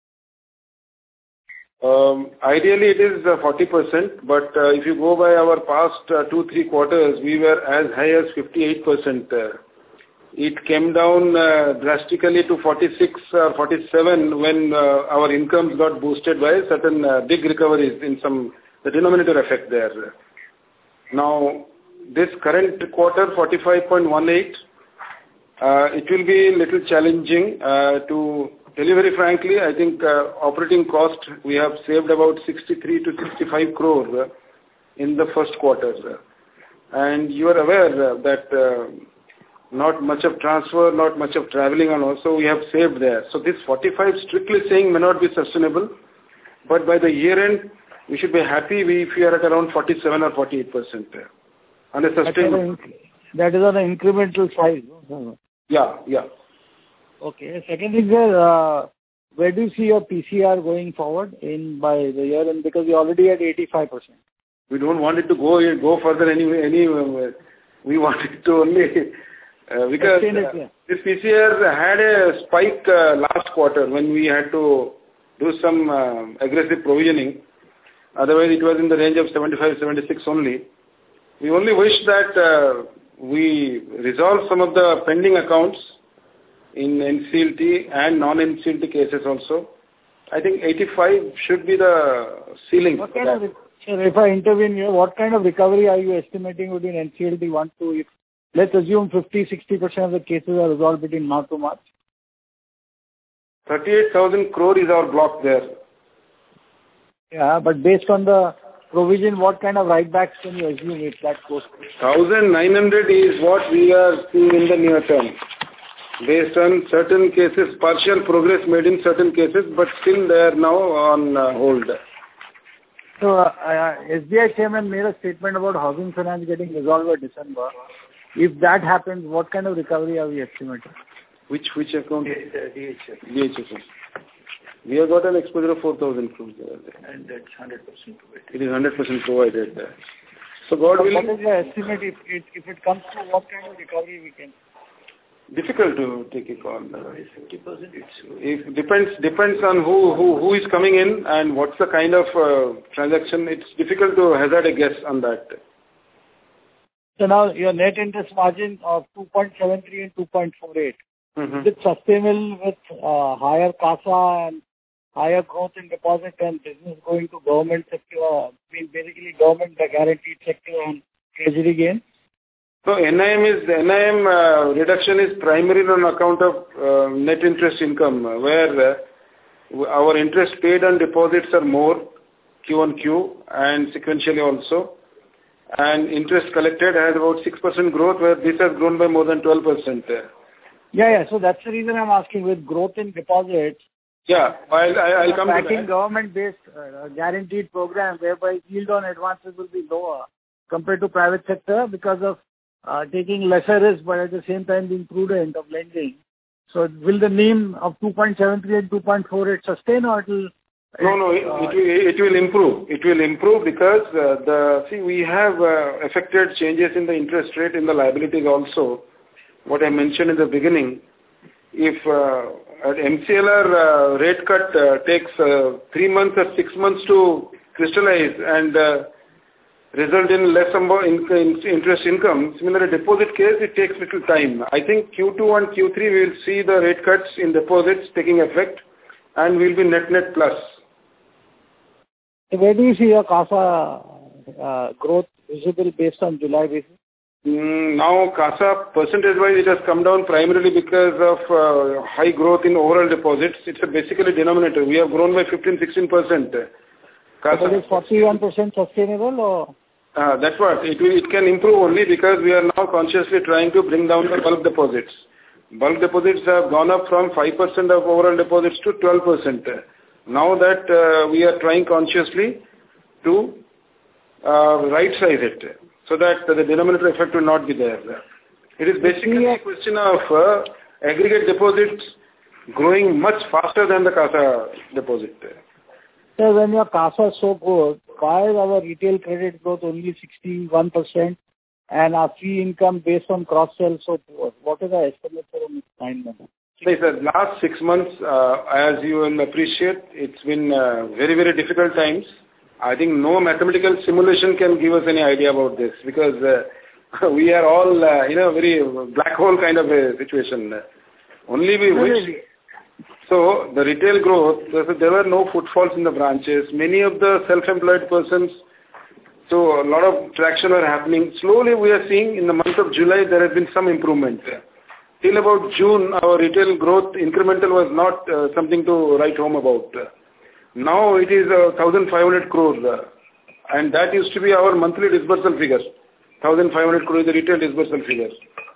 Speaker 1: Um, ideally, it is uh, forty percent, but uh, if you go by our past uh, two, three quarters, we were as high as fifty-eight percent. Uh, it came down uh, drastically to forty-six or forty-seven when uh, our incomes got boosted by certain uh, big recoveries in some, the denominator effect there. Now, this current quarter, forty-five point one eight, uh, it will be a little challenging uh, to tell you very frankly. I think uh, operating cost, we have saved about sixty-three to sixty-five crore uh, in the first quarter. Uh, and you are aware uh, that uh, not much of transfer, not much of traveling, and also we have saved there. So this forty-five, strictly saying, may not be sustainable, but by the year end, we should be happy if we are at around forty-seven or forty-eight percent there. On a sustainable.
Speaker 6: That is on an incremental side.
Speaker 1: Yeah, yeah.
Speaker 6: Okay. Second thing, sir, uh, where do you see your P C R going forward in by the year end? Because you're already at eighty-five percent.
Speaker 1: We don't want it to go go further anyway. Anyway, we want it to only uh, because
Speaker 6: it,
Speaker 1: uh,
Speaker 6: yeah.
Speaker 1: this P C R had a spike uh, last quarter when we had to do some uh, aggressive provisioning. Otherwise, it was in the range of seventy-five, seventy-six only. We only wish that uh, we resolve some of the pending accounts in N C L T and non-N C L T cases also. I think eighty-five should be the ceiling.
Speaker 6: What kind of, sir, if I intervene here, what kind of recovery are you estimating within N C L T one to, if, let's assume fifty to sixty percent of the cases are resolved between now to March?
Speaker 1: thirty-eight thousand crore is our block there.
Speaker 6: Yeah, but based on the provision, what kind of write-backs can you assume if that goes through?
Speaker 1: one thousand nine hundred is what we are seeing in the near term. Based on certain cases, partial progress made in certain cases, but still they are now on uh, hold.
Speaker 6: So, uh, uh, S B I chairman made a statement about housing finance getting resolved by December. If that happens, what kind of recovery are we estimating?
Speaker 1: Which which account? D H F. We have got an exposure of four thousand crores there.
Speaker 2: And that's one hundred percent provided.
Speaker 1: It is one hundred percent provided there. So God
Speaker 6: so
Speaker 1: will...
Speaker 6: What is the estimate if it, if it comes to what kind of recovery we can?
Speaker 1: Difficult to take a call.
Speaker 2: fifty percent it's...
Speaker 1: It depends, depends on who, who, who is coming in and what's the kind of uh, transaction. It's difficult to hazard a guess on that.
Speaker 6: So now your net interest margin of two point seven three and two point four eight.
Speaker 1: Mm-hmm.
Speaker 6: Is it sustainable with uh, higher CASA and higher growth in deposit and business going to government sector, I mean basically government guaranteed sector and treasury gain?
Speaker 1: So N I M is N I M uh, reduction is primarily on account of uh, net interest income, uh, where uh, our interest paid on deposits are more Q on Q and sequentially also, and interest collected has about six percent growth, where this has grown by more than twelve percent.
Speaker 6: Yeah, yeah. So that's the reason I'm asking. With growth in deposits,
Speaker 1: yeah, I'll, I'll come to that.
Speaker 6: Government-based uh, guaranteed program whereby yield on advances will be lower compared to private sector because of uh, taking lesser risk, but at the same time being prudent of lending. So will the NIM of two point seven three and two point four eight sustain, or it will?
Speaker 1: No, no, it, uh, it, will, it will improve. It will improve because uh, the see we have uh, affected changes in the interest rate in the liabilities also. What I mentioned in the beginning, if uh, an M C L R uh, rate cut uh, takes uh, three months or six months to crystallize and uh, result in less amount in, in interest income, similar to deposit case, it takes little time. I think Q two and Q three we will see the rate cuts in deposits taking effect and we will be net net plus.
Speaker 6: Where do you see your CASA uh, growth visible based on July basis?
Speaker 1: Mm, now CASA percentage-wise it has come down primarily because of uh, high growth in overall deposits. It's a basically denominator. We have grown by fifteen to sixteen percent.
Speaker 6: CASA. So is forty-one percent sustainable or?
Speaker 1: Uh, that's what. It, will, it can improve only because we are now consciously trying to bring down the bulk deposits. Bulk deposits have gone up from five percent of overall deposits to twelve percent. Now that uh, we are trying consciously to uh, right-size it, so that the denominator effect will not be there. It is basically a question of uh, aggregate deposits growing much faster than the CASA deposit.
Speaker 6: So when your CASA is so good, why is our retail credit growth only sixty-one percent and our fee income based on cross-sell so poor? What is our estimate for the next nine months?
Speaker 1: Yes, sir. Last six months, uh, as you will appreciate, it's been uh, very, very difficult times. I think no mathematical simulation can give us any idea about this because uh, we are all uh, in a very black hole kind of a situation. Only we wish. So the retail growth, there were no footfalls in the branches. Many of the self-employed persons, so a lot of traction are happening. Slowly we are seeing in the month of July there has been some improvement. Till about June, our retail growth incremental was not uh, something to write home about. Now it is uh, one thousand five hundred crores uh, and that used to be our monthly disbursal figure. one thousand five hundred crores is the retail disbursal figure.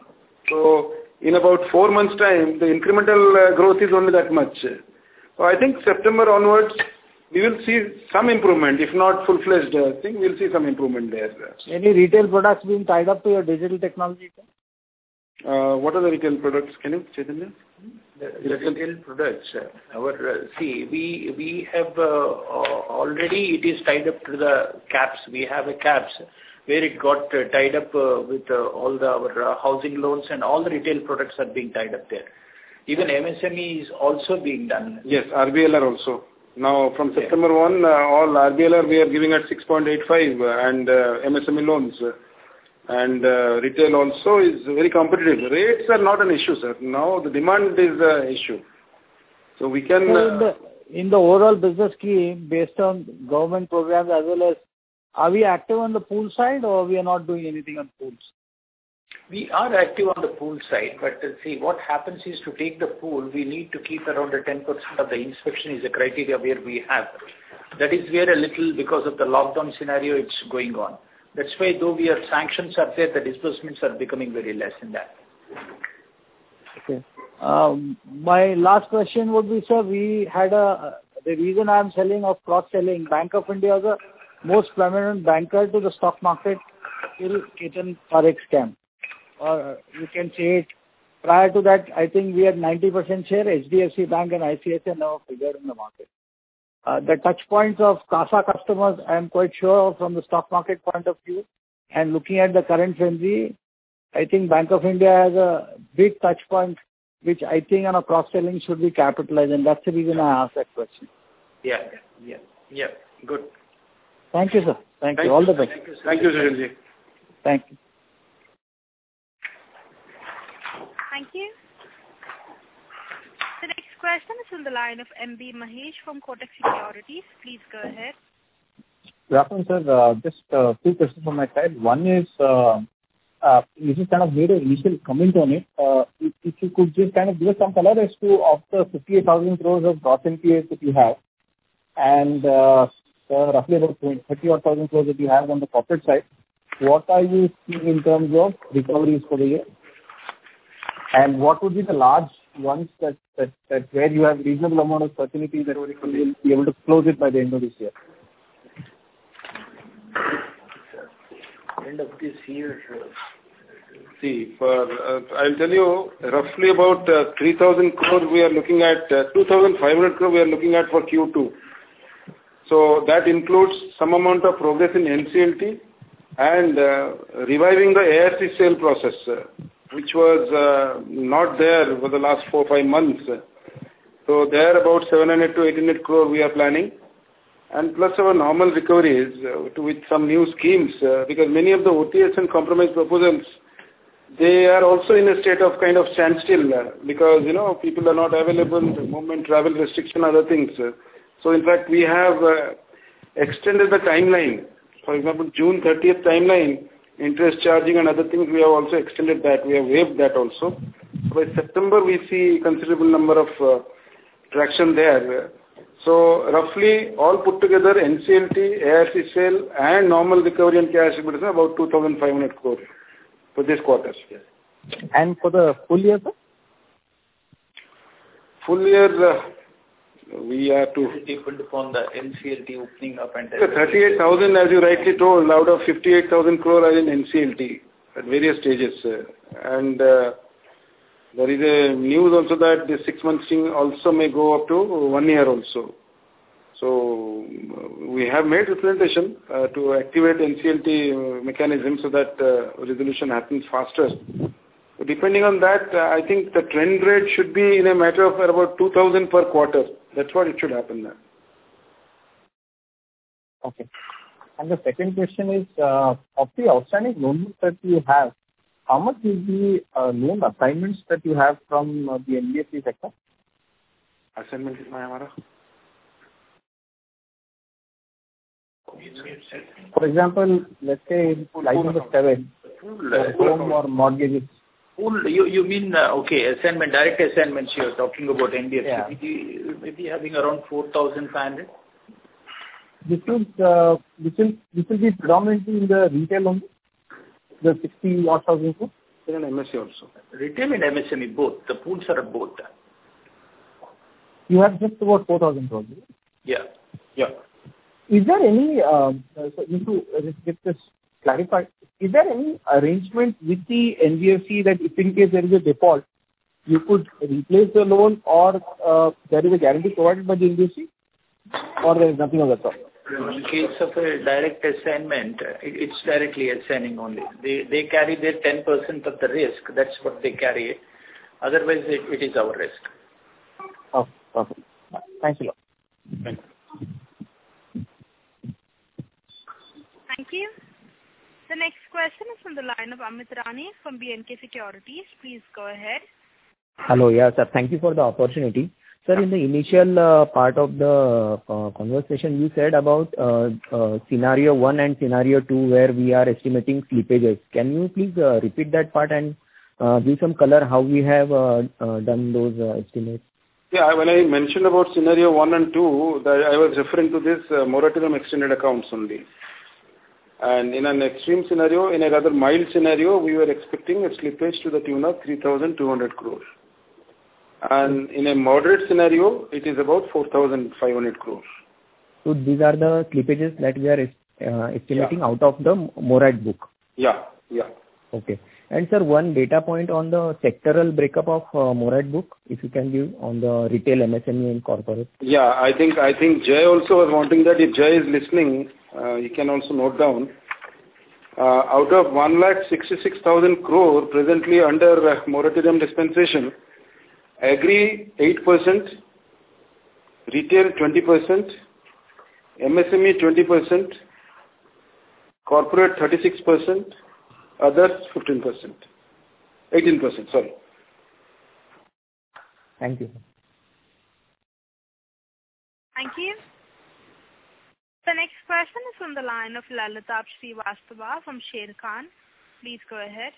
Speaker 1: So in about four months time, the incremental uh, growth is only that much. So I think September onwards, we will see some improvement, if not full-fledged. I think we will see some improvement there.
Speaker 6: Any retail products being tied up to your digital technology?
Speaker 1: Uh, what are the retail products? Can you say them?
Speaker 2: The, the retail products, uh, our uh, see, we we have uh, already it is tied up to the caps. We have a caps where it got uh, tied up uh, with uh, all the our uh, housing loans and all the retail products are being tied up there. Even M S M E is also being done.
Speaker 1: Yes, R B L R also. Now from September first, uh, all R B L R we are giving at six point eight five uh, and uh, M S M E loans. Uh, And uh, retail also is very competitive. Rates are not an issue, sir. Now the demand is the issue. So we can...
Speaker 6: So
Speaker 1: uh,
Speaker 6: in, the, in the overall business scheme, based on government programs as well as, are we active on the pool side or we are not doing anything on pools?
Speaker 2: We are active on the pool side, but uh, see, what happens is to take the pool, we need to keep around the ten percent of the inspection is the criteria where we have. That is where a little, because of the lockdown scenario, it's going on. That's why though we are sanctions are there, the disbursements are becoming very less in that.
Speaker 6: Okay. Um, my last question would be, sir, we had a, the reason I am selling of cross-selling, Bank of India is the most prominent banker to the stock market till Ketan Parekh scam. Or you can say it, prior to that, I think we had ninety percent share, H D F C Bank and I C I C I never figured in the market. Uh, the touch points of CASA customers, I am quite sure from the stock market point of view, and looking at the current frenzy, I think Bank of India has a big touch point, which I think on a cross-selling should be capitalized, and that's the reason I asked that question.
Speaker 2: Yeah, yeah, yeah, good.
Speaker 6: Thank you, sir. Thank,
Speaker 1: Thank
Speaker 6: you. All
Speaker 1: you.
Speaker 6: the best.
Speaker 2: Thank you, sir.
Speaker 1: Thank you, Sushilji.
Speaker 6: Thank you.
Speaker 3: Thank you. The next question is on the line of M B Mahesh from Kotak Securities. Please go ahead.
Speaker 7: Good afternoon, sir. Uh, just uh, two questions from my side. One is, uh, uh, you just kind of made an initial comment on it. Uh, if, if you could just kind of give us some color as to of the fifty-eight thousand crores of gross N P As that you have, and uh, uh, roughly about thirty odd thousand crores that you have on the corporate side, what are you seeing in terms of recoveries for the year? And what would be the large ones that, that, that where you have reasonable amount of certainty that you will be able to close it by the end of this year?
Speaker 2: End of this year.
Speaker 1: See, for, uh, I'll tell you, roughly about uh, three thousand crore we are looking at, uh, two thousand five hundred crore we are looking at for Q two. So that includes some amount of progress in N C L T and uh, reviving the A R C sale process, uh, which was uh, not there for the last four five months. So there about seven hundred to eight hundred crore we are planning. And plus our normal recoveries uh, to, with some new schemes, uh, because many of the O T S and compromise proposals, they are also in a state of kind of standstill uh, because, you know, people are not available, movement, travel restriction, other things. Uh, so in fact, we have uh, extended the timeline. For example, June thirtieth timeline, interest charging and other things, we have also extended that. We have waived that also. So by September, we see considerable number of uh, traction there. So roughly all put together, N C L T, A R C sale and normal recovery and cash is about two thousand five hundred crore for this quarter. Yes.
Speaker 7: And for the full year, sir?
Speaker 1: Full year, uh, we have to...
Speaker 2: It depends upon the N C L T opening up and...
Speaker 1: Yeah, thirty-eight thousand, as you rightly told, out of fifty-eight thousand crore are in N C L T at various stages. Uh, and uh, there is a news also that the six months thing also may go up to one year also. So uh, we have made representation uh, to activate N C L T uh, mechanism so that uh, resolution happens faster. So depending on that, uh, I think the trend rate should be in a matter of about two thousand per quarter. That's what it should happen now.
Speaker 7: Okay. And the second question is, uh, of the outstanding loan book that you have, how much is the uh, loan assignments that you have from uh, the N B F C sector?
Speaker 1: Assignment is my hamara.
Speaker 7: For example, let's say line number seven, uh, home or mortgages.
Speaker 2: Pool, you, you mean, uh, okay, assignment, direct assignments you're talking about N B F C.
Speaker 7: Yeah.
Speaker 2: Maybe, maybe having around four thousand five hundred.
Speaker 7: This is, uh, this will, this will be predominantly in the retail only, the sixty odd thousand crores?
Speaker 1: In M S C also.
Speaker 2: Retail and M S M E both. The pools are both.
Speaker 7: You have just about four thousand crores.
Speaker 2: Yeah.
Speaker 1: Yeah.
Speaker 7: Is there any, um, uh, so need to uh, just get this clarified, is there any arrangement with the N B F C that if in case there is a default, you could replace the loan or uh, there is a guarantee provided by the N B F C? Or there is nothing of that sort?
Speaker 2: In case of a direct assignment, it's directly assigning only. They they carry their ten percent of the risk. That's what they carry. Otherwise, it, it is our risk.
Speaker 7: Oh, perfect. Thanks a lot.
Speaker 1: Thank you.
Speaker 3: Thank you. The next question is from the line of Amit Rani from B and K Securities. Please go ahead.
Speaker 8: Hello. Yeah, sir. Thank you for the opportunity. Sir, in the initial uh, part of the uh, conversation, you said about uh, uh, scenario one and scenario two where we are estimating slippages. Can you please uh, repeat that part and uh, give some color how we have uh, uh, done those uh, estimates?
Speaker 1: Yeah, when I mentioned about scenario one and two, that I was referring to this uh, moratorium extended accounts only. And in an extreme scenario, in a rather mild scenario, we were expecting a slippage to the tune of three thousand two hundred crores. And in a moderate scenario, it is about four thousand five hundred crores.
Speaker 8: So these are the slippages that we are uh, estimating yeah. out of the morat book?
Speaker 1: Yeah, yeah.
Speaker 8: Okay. And sir, one data point on the sectoral breakup of uh, morat book, if you can give on the retail, M S M E and corporate.
Speaker 1: Yeah, I think I think Jay also was wanting that. If Jay is listening, uh, he can also note down. Uh, out of one lakh sixty-six thousand crore presently under uh, moratorium dispensation, Agri eight percent, retail twenty percent, M S M E twenty percent, corporate thirty-six percent, others fifteen percent, eighteen percent, sorry.
Speaker 8: Thank you.
Speaker 3: Thank you. The next question is from the line of Lalitabh Srivastava from Sharekhan. Please go ahead.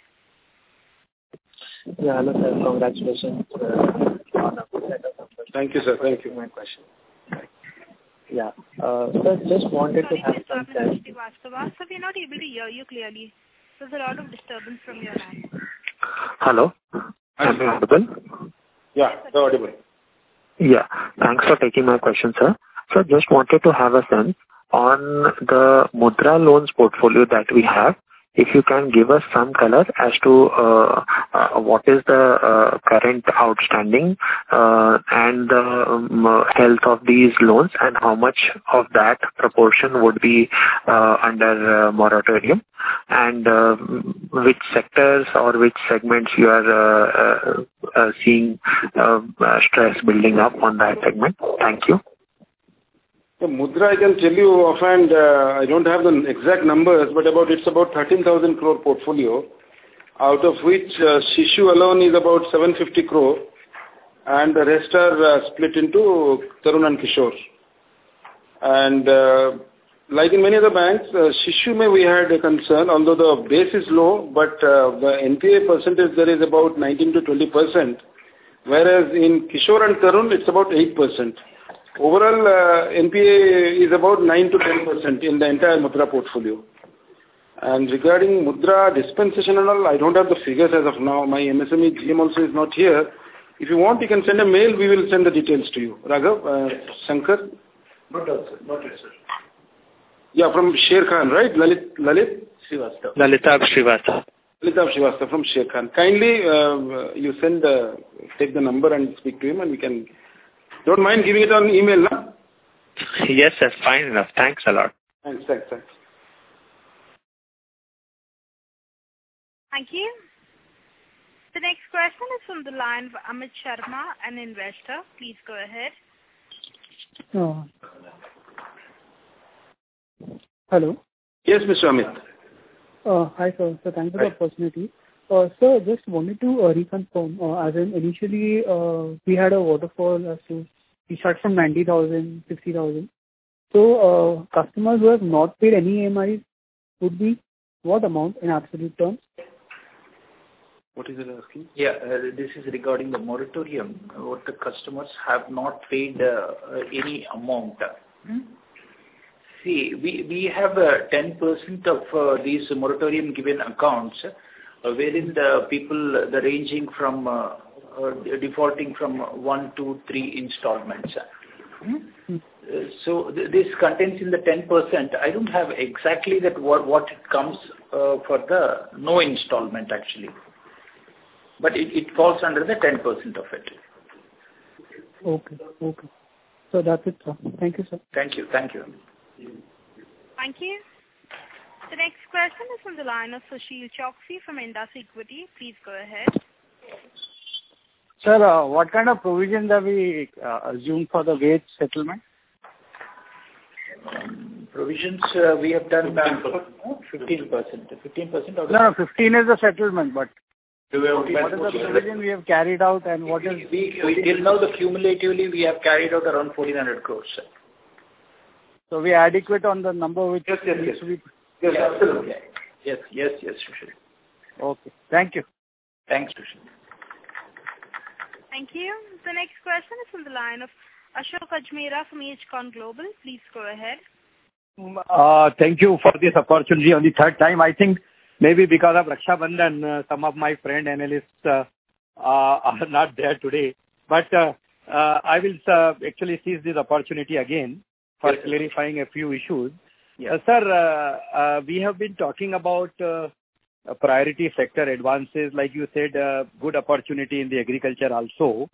Speaker 9: Yeah, hello sir. Congratulations uh, on a good set of numbers.
Speaker 1: Thank you, sir. Thank you.
Speaker 9: My question. Yeah. Uh, sir, just wanted
Speaker 3: Sorry,
Speaker 9: to have some sense.
Speaker 3: Srivastava. Sir, we're not able to hear you clearly. There's a lot of disturbance from your end.
Speaker 9: Hello. Am I audible?
Speaker 1: Yeah, you're audible.
Speaker 9: Yeah. Thanks for taking my question, sir. So just wanted to have a sense on the Mudra loans portfolio that we have. If you can give us some color as to uh, uh, what is the uh, current outstanding uh, and the um, health of these loans and how much of that proportion would be uh, under uh, moratorium, and uh, which sectors or which segments you are uh, uh, uh, seeing uh, uh, stress building up on that segment. Thank you.
Speaker 1: The Mudra, I can tell you offhand, uh, I don't have the exact numbers, but about it's about thirteen thousand crore portfolio, out of which uh, Shishu alone is about seven hundred fifty crore, and the rest are uh, split into Tarun and Kishore. And uh, like in many other banks, uh, Shishu may we had a concern, although the base is low, but uh, the N P A percentage there is about nineteen to twenty percent, whereas in Kishore and Tarun it's about eight percent. Overall, uh, N P A is about nine to ten percent in the entire Mudra portfolio. And regarding Mudra dispensation and all, I don't have the figures as of now. My M S M E G M also is not here. If you want, you can send a mail. We will send the details to you. Raghav, uh, Shankar?
Speaker 2: Not yet, sir. Not yet, sir.
Speaker 1: Yeah, from Sharekhan, right? Lalit? Lalit?
Speaker 2: Srivastava.
Speaker 9: Lalitabh Srivastava.
Speaker 1: Lalitabh Srivastava from Sharekhan. Kindly, uh, you send, uh, take the number and speak to him, and we can... Don't mind giving it on email, no?
Speaker 9: Yes, sir. Fine enough. Thanks a lot.
Speaker 1: Thanks, thanks, thanks.
Speaker 3: Thank you. The next question is from the line of Amit Sharma, an investor. Please go ahead.
Speaker 6: Uh, hello.
Speaker 1: Yes, Mister Amit.
Speaker 6: Uh, hi, sir. So thanks for
Speaker 1: Hi.
Speaker 6: the opportunity. Uh, sir, just wanted to uh, reconfirm, uh, as in initially uh, we had a waterfall as to we start from ninety thousand, sixty thousand. So uh, customers who have not paid any E M Is would be what amount in absolute terms?
Speaker 1: What is it asking?
Speaker 2: Yeah, uh, this is regarding the moratorium. What the customers have not paid uh, uh, any amount. Hmm? See, we, we have uh, ten percent of uh, these moratorium given accounts, uh, wherein the people, uh, the ranging from uh, uh, defaulting from one to three installments. Hmm? Uh, so th this contains in the ten percent. I don't have exactly that what, what it comes uh, for the no installment actually. But it, it falls under the ten percent of it.
Speaker 6: Okay, okay. So that's it, sir. Thank you, sir.
Speaker 2: Thank you, thank you.
Speaker 3: Thank you. The next question is from the line of Sushil Choksey from Indus Equity. Please go ahead.
Speaker 6: Sir, uh, what kind of provisions have we uh, assumed for the wage settlement?
Speaker 2: Um, Provisions, uh, we have done fifteen percent. fifteen percent out of...
Speaker 6: No, no, fifteen is the settlement, but
Speaker 2: What
Speaker 6: is the provision we have carried out and what is...
Speaker 2: We, we, till now, the cumulatively, we have carried out around fourteen hundred crores.
Speaker 6: So we are adequate on the number which
Speaker 1: Yes, yes,
Speaker 6: needs
Speaker 1: yes.
Speaker 6: to be...
Speaker 1: Yes, absolutely.
Speaker 2: Yes, yes, yes, Sushil.
Speaker 6: Okay. Thank you.
Speaker 2: Thanks, Sushil.
Speaker 3: Thank you. The next question is from the line of Ashok Ajmera from H C O N Global. Please go ahead.
Speaker 4: Uh, thank you for this opportunity on the third time. I think maybe because of Raksha Bandhan, uh, some of my friend analysts uh, uh, are not there today. But uh, uh, I will uh, actually seize this opportunity again for
Speaker 2: yes,
Speaker 4: clarifying a few issues.
Speaker 2: Yeah.
Speaker 4: Uh, sir, uh, uh, we have been talking about uh, uh, priority sector advances, like you said, uh, good opportunity in the agriculture also.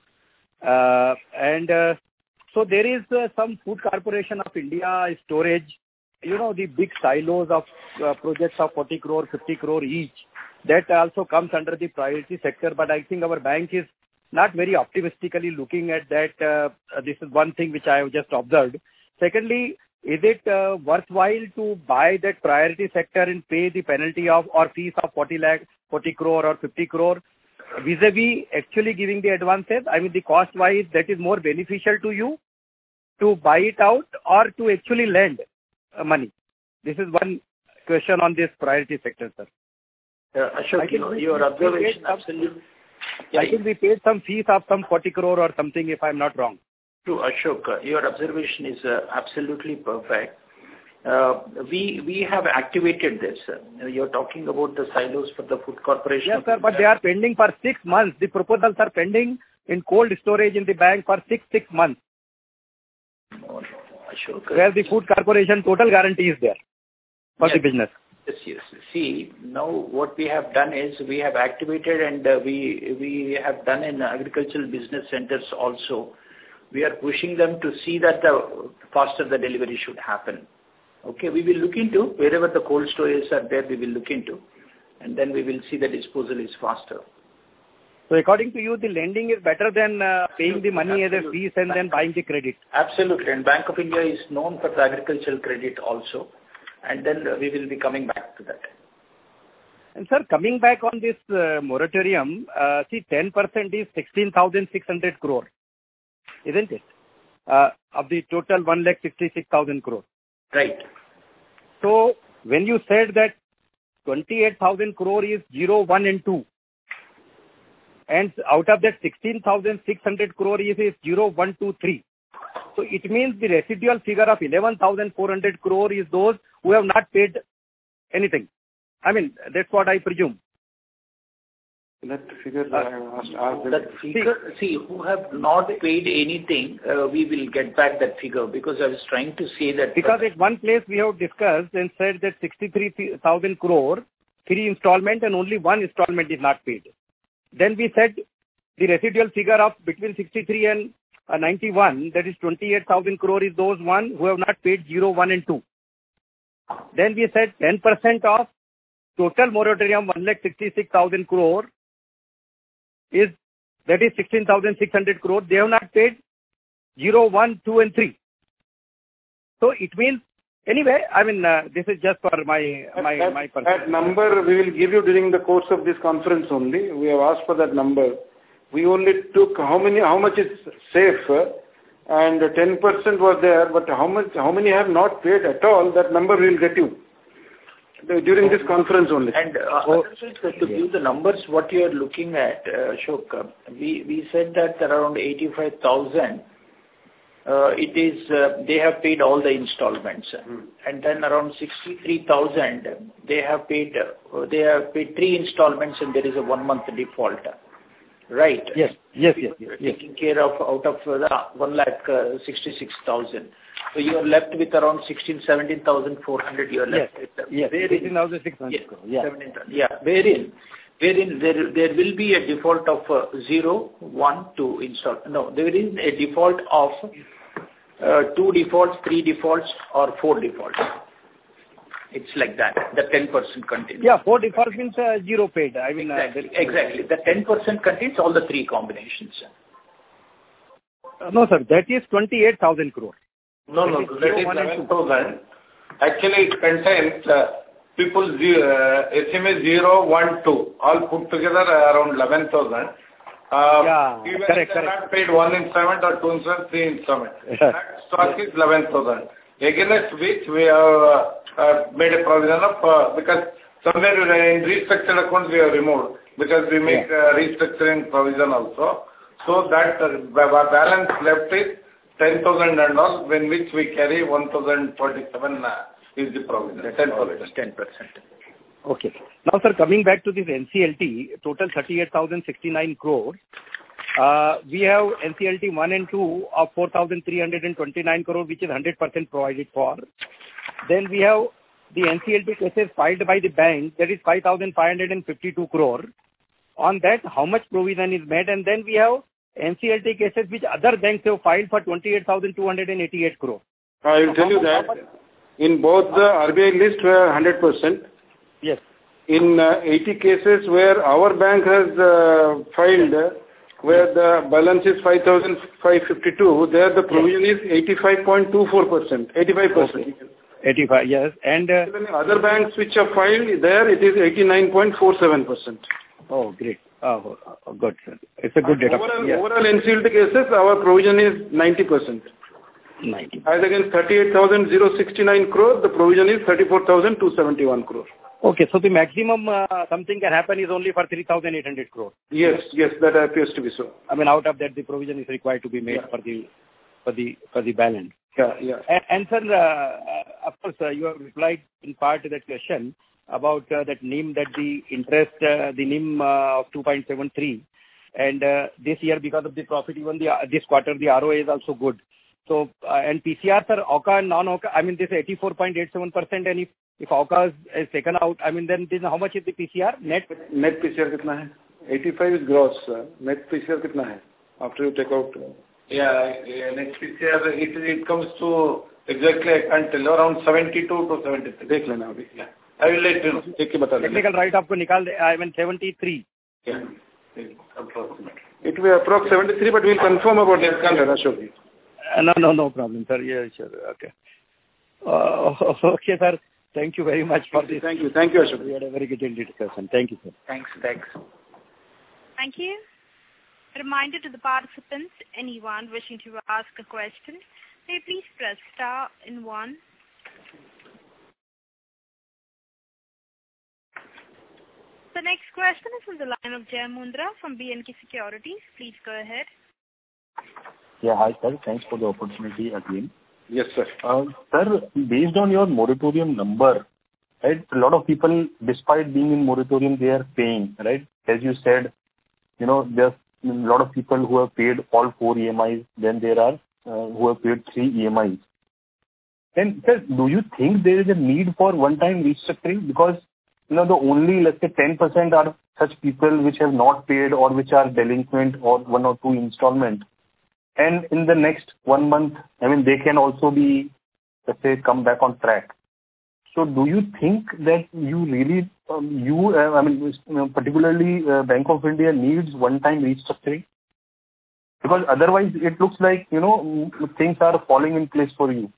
Speaker 4: Uh, and uh, so there is uh, some Food Corporation of India storage, you know, the big silos of uh, projects of forty crore, fifty crore each. That also comes under the priority sector, but I think our bank is not very optimistically looking at that. Uh, this is one thing which I have just observed. Secondly, is it uh, worthwhile to buy that priority sector and pay the penalty of or fees of forty lakh, forty crore or fifty crore vis-a-vis actually giving the advances? I mean, the cost-wise, that is more beneficial to you to buy it out or to actually lend uh, money? This is one question on this priority sector, sir.
Speaker 2: Uh, Ashok, you know, your observation absolutely.
Speaker 4: I think we paid some fees of some forty crore or something, if I'm not wrong.
Speaker 2: True, Ashok, uh, your observation is uh, absolutely perfect. Uh, we we have activated this. Uh, you're talking about the silos for the Food Corporation.
Speaker 4: Yes, sir, but they are pending for six months. The proposals are pending in cold storage in the bank for six, six months.
Speaker 2: No, no, Ashok.
Speaker 4: Where the Food Corporation total guarantee is there for
Speaker 2: yes.
Speaker 4: the business.
Speaker 2: Yes, yes. See, now what we have done is we have activated and uh, we we have done in agricultural business centers also. We are pushing them to see that the faster the delivery should happen. Okay, we will look into wherever the cold storages are there, we will look into, and then we will see the disposal is faster.
Speaker 4: So according to you, the lending is better than uh, paying the money as a fees and then buying the credit?
Speaker 2: Absolutely, and Bank of India is known for the agricultural credit also, and then uh, we will be coming back to that.
Speaker 4: And sir, coming back on this uh, moratorium, uh, see ten percent is sixteen thousand six hundred crore, isn't it? Uh, of the total one lakh sixty-six thousand crore.
Speaker 2: Right.
Speaker 4: So when you said that twenty-eight thousand crore is zero, one and two, and out of that sixteen thousand six hundred crore is, is zero, one, two, three. So it means the residual figure of eleven thousand four hundred crore is those who have not paid anything. I mean, that's what I presume.
Speaker 1: That figure uh, I asked, asked
Speaker 2: that figure, see, who have not paid anything, uh, we will get back that figure, because I was trying to say that...
Speaker 4: Because at one place we have discussed and said that sixty-three thousand crore, three installment and only one installment is not paid. Then we said the residual figure of between sixty-three and uh, ninety-one, that is twenty-eight thousand crore is those one who have not paid zero, one and two. Then we said ten percent of total moratorium one lakh sixty-six thousand crore is, that is sixteen thousand six hundred crore. They have not paid zero, one, two and three. So it means, anyway, I mean, uh, this is just for my, my,
Speaker 1: that,
Speaker 4: my person.
Speaker 1: That number we will give you during the course of this conference only. We have asked for that number. We only took how many, how much is safe, uh, and ten percent was there, but how much, how many have not paid at all, that number we will get you during this conference only.
Speaker 2: And uh,
Speaker 1: oh.
Speaker 2: to give the numbers, what you are looking at, uh, Ashok, uh, we, we said that around eighty-five thousand, uh, it is, uh, they have paid all the installments. Hmm. And then around sixty-three thousand, they have paid, uh, they have paid three installments and there is a one month default. Right.
Speaker 4: Yes, yes, yes. yes, yes.
Speaker 2: Taking care of out of uh, the one lakh sixty-six thousand. So you are left with around sixteen, seventeen thousand four hundred. You are left
Speaker 4: yes,
Speaker 2: with. Uh,
Speaker 4: yes, sixteen thousand six hundred.
Speaker 2: Yeah, seventeen, yeah. Wherein, wherein there there will be a default of uh, zero, one, two install. No, there is a default of uh, two defaults, three defaults, or four defaults. It's like that. The ten percent contains.
Speaker 4: Yeah, four defaults means uh, zero paid. I mean,
Speaker 2: exactly.
Speaker 4: Uh,
Speaker 2: exactly. The ten percent contains all the three combinations.
Speaker 4: Uh, no, sir. That is twenty-eight thousand crore.
Speaker 10: No, no. That is eleven thousand. Actually, it contains uh, people uh, S M A zero, one, two, all put together around eleven thousand. Uh,
Speaker 4: yeah,
Speaker 10: even
Speaker 4: correct,
Speaker 10: if they
Speaker 4: correct.
Speaker 10: not paid one installment or two installment, three installment.
Speaker 4: Yes.
Speaker 10: That stock yes. is eleven thousand. Against which we have uh, uh, made a provision of, uh, because somewhere in restructured accounts we have removed, because we make yeah. uh, restructuring provision also. So that uh, balance left is ten thousand and all, when which we carry one thousand forty-seven uh, is the provision, ten percent.
Speaker 2: ten percent.
Speaker 4: Okay. Now, sir, coming back to this N C L T, total thirty-eight thousand sixty-nine crores. Uh, we have N C L T one and two of four thousand three hundred twenty-nine crore, which is one hundred percent provided for. Then we have the N C L T cases filed by the bank, that is five thousand five hundred fifty-two crore. On that, how much provision is made? And then we have N C L T cases which other banks have filed for twenty-eight thousand two hundred eighty-eight crore.
Speaker 1: I will tell you that in both the R B I list we are one hundred percent.
Speaker 4: Yes.
Speaker 1: In uh, eighty cases where our bank has uh, filed, uh, where the balance is five thousand five hundred fifty-two, there the provision yes. is eighty-five point two four percent, eighty-five percent.
Speaker 4: Okay. eighty-five, yes. And uh,
Speaker 1: other banks which have filed, there it is eighty-nine point four seven percent.
Speaker 4: Oh, great. Oh, oh, good, sir. It's a good data.
Speaker 1: Overall,
Speaker 4: yeah.
Speaker 1: overall N C L T cases, our provision is ninety percent.
Speaker 4: ninety.
Speaker 1: As against thirty-eight thousand sixty-nine crore, the provision is thirty-four thousand two hundred seventy-one crore.
Speaker 4: Okay, so the maximum uh, something can happen is only for three thousand eight hundred crore.
Speaker 1: Yes, yes, that appears to be so.
Speaker 4: I mean, out of that, the provision is required to be made yeah. for the for the for the balance.
Speaker 1: Yeah, yeah.
Speaker 4: And, and sir, uh, of course, uh, you have replied in part to that question about uh, that N I M, that the interest, uh, the N I M uh, of two point seven three, and uh, this year because of the profit, even the uh, this quarter the R O A is also good. So uh, and P C R, sir, O C A and non-O C A, I mean this eighty-four point eight seven percent, and if if O C A is, is taken out, I mean then, then how much is the P C R net?
Speaker 1: Net P C R कितना है? eighty-five is gross. Uh, net P C R कितना है? After you take out. Uh,
Speaker 10: yeah, yeah, net P C R it it comes to exactly I can't tell around seventy-two to seventy-three.
Speaker 1: देख लेना अभी.
Speaker 10: Yeah. I will let you know.
Speaker 1: देख के बता देना.
Speaker 4: Technical right आपको निकाल दे. I mean seventy-three.
Speaker 10: Yeah. Approximately.
Speaker 1: It will be approx seventy-three, but we'll confirm about it. Ashok.
Speaker 4: Uh, no, no, no problem, sir. Yeah, sure. Okay. Uh, okay, sir. Thank you very much for this.
Speaker 1: Thank you. Thank you, Ashok.
Speaker 4: We had a very detailed discussion. Thank you, sir.
Speaker 2: Thanks. Thanks.
Speaker 3: Thank you. A reminder to the participants, anyone wishing to ask a question, may please press star and one. The next question is from the line of Jay Mundra from B and K Securities. Please go ahead.
Speaker 5: Yeah, hi sir. Thanks for the opportunity again.
Speaker 1: Yes, sir.
Speaker 5: Uh, sir, based on your moratorium number, right, a lot of people, despite being in moratorium, they are paying, right? As you said, you know, there are a lot of people who have paid all four E M Is, then there are uh, who have paid three E M Is. And sir, do you think there is a need for one-time restructuring? Because, you know, the only, let's say, ten percent are such people which have not paid or which are delinquent or one or two installment. And in the next one month, I mean, they can also be, let's say, come back on track. So do you think that you really, um, you, uh, I mean, particularly uh, Bank of India needs one-time restructuring? Because otherwise it looks like, you know, things are falling in place for you.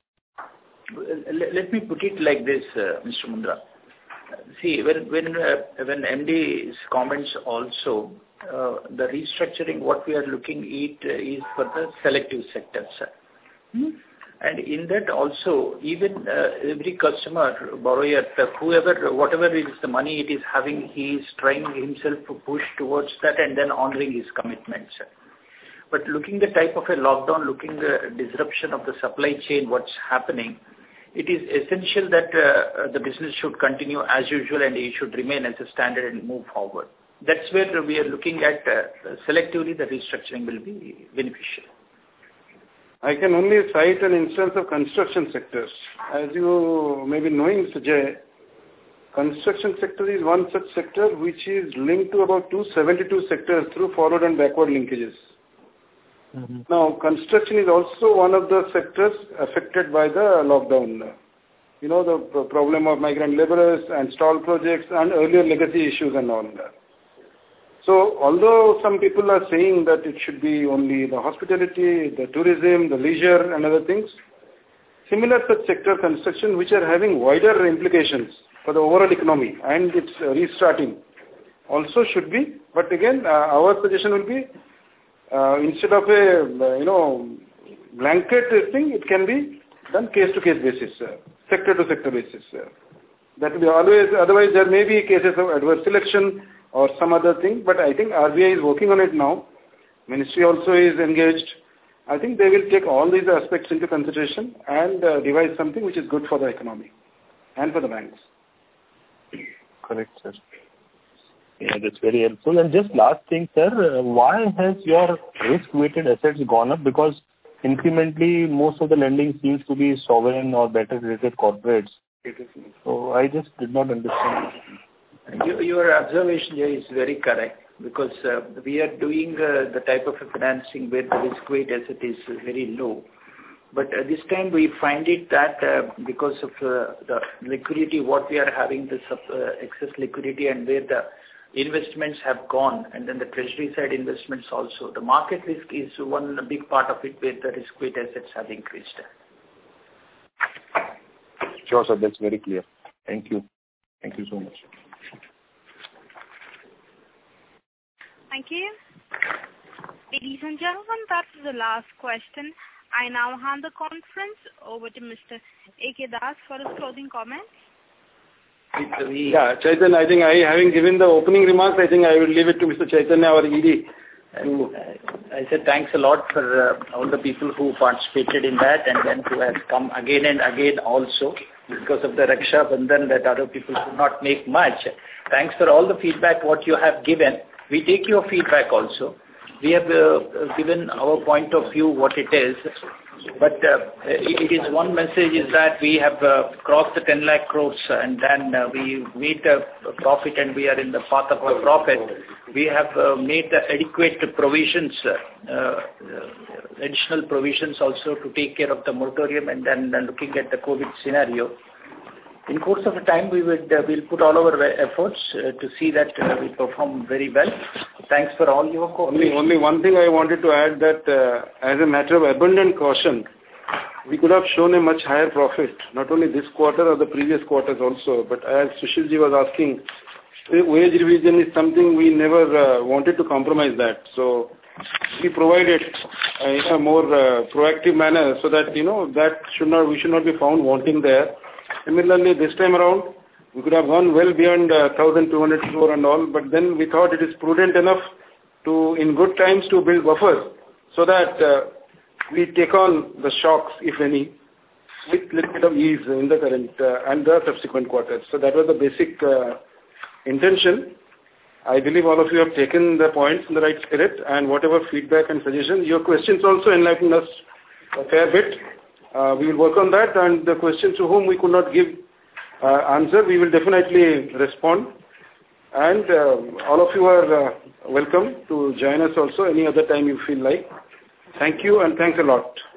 Speaker 2: Let me put it like this, uh, Mister Mundra. See, when when uh, when M D's comments also, uh, the restructuring, what we are looking at uh, is for the selective sectors. Hmm? And in that also, even uh, every customer, borrower, whoever, whatever is the money it is having, he is trying himself to push towards that and then honoring his commitments. But looking the type of a lockdown, looking the disruption of the supply chain, what's happening, it is essential that uh, the business should continue as usual and it should remain as a standard and move forward. That's where we are looking at uh, selectively the restructuring will be beneficial.
Speaker 1: I can only cite an instance of construction sectors. As you may be knowing, Sujay, construction sector is one such sector which is linked to about two hundred seventy-two sectors through forward and backward linkages. Mm-hmm. Now, construction is also one of the sectors affected by the lockdown. You know, the problem of migrant laborers and stall projects and earlier legacy issues and all that. So, although some people are saying that it should be only the hospitality, the tourism, the leisure and other things, similar such sector construction which are having wider implications for the overall economy and its uh, restarting also should be. But again, uh, our suggestion will be uh, instead of a uh, you know blanket thing, it can be done case to case basis, uh, sector to sector basis. Uh, that will be always. Otherwise, there may be cases of adverse selection or some other thing. But I think R B I is working on it now. Ministry also is engaged. I think they will take all these aspects into consideration and uh, devise something which is good for the economy and for the banks.
Speaker 5: Correct, sir. Yeah, that's very helpful. And just last thing, sir, uh, why has your risk-weighted assets gone up? Because incrementally, most of the lending seems to be sovereign or better rated corporates. So I just did not understand.
Speaker 2: You, your observation here is very correct, because uh, we are doing uh, the type of financing where the risk-weight asset is very low. But uh, this time we find it that uh, because of uh, the liquidity, what we are having, the uh, excess liquidity, and where the investments have gone, and then the treasury side investments also, the market risk is one big part of it where the risk-weight assets have increased.
Speaker 5: Sure, sir. That's very clear. Thank you. Thank you so much.
Speaker 3: Thank you. Ladies and gentlemen, that is the last question. I now hand the conference over to Mister A K Das for his closing comments.
Speaker 1: Yeah, Chaitanya, I think I, having given the opening remarks, I think I will leave it to Mister Chaitanya, our E D.
Speaker 2: And, uh, I said thanks a lot for uh, all the people who participated in that, and then who have come again and again also, because of the Raksha Bandhan that other people could not make much. Thanks for all the feedback what you have given. We take your feedback also. We have uh, given our point of view what it is, but uh, it is one message is that we have uh, crossed the ten lakh crores, and then uh, we made a profit, and we are in the path of a profit. We have uh, made the adequate provisions, uh, uh, additional provisions also to take care of the moratorium, and then uh, looking at the COVID scenario. In course of time, we would uh, we'll put all our efforts uh, to see that uh, we perform very well. Thanks for all your cooperation.
Speaker 1: Only, only one thing I wanted to add, that uh, as a matter of abundant caution, we could have shown a much higher profit, not only this quarter or the previous quarters also. But as Sushilji was asking, wage revision is something we never uh, wanted to compromise that. So we provided uh, in a more uh, proactive manner, so that you know that should not we should not be found wanting there. Similarly, this time around, we could have gone well beyond uh, one thousand two hundred crore and all, but then we thought it is prudent enough to, in good times, to build buffers, so that uh, we take on the shocks, if any, with little bit of ease in the current uh, and the subsequent quarters. So that was the basic uh, intention. I believe all of you have taken the points in the right spirit, and whatever feedback and suggestions, your questions also enlightened us a fair bit. Uh, we will work on that, and the questions to whom we could not give uh, answer, we will definitely respond. And uh, all of you are uh, welcome to join us also any other time you feel like. Thank you, and thanks a lot.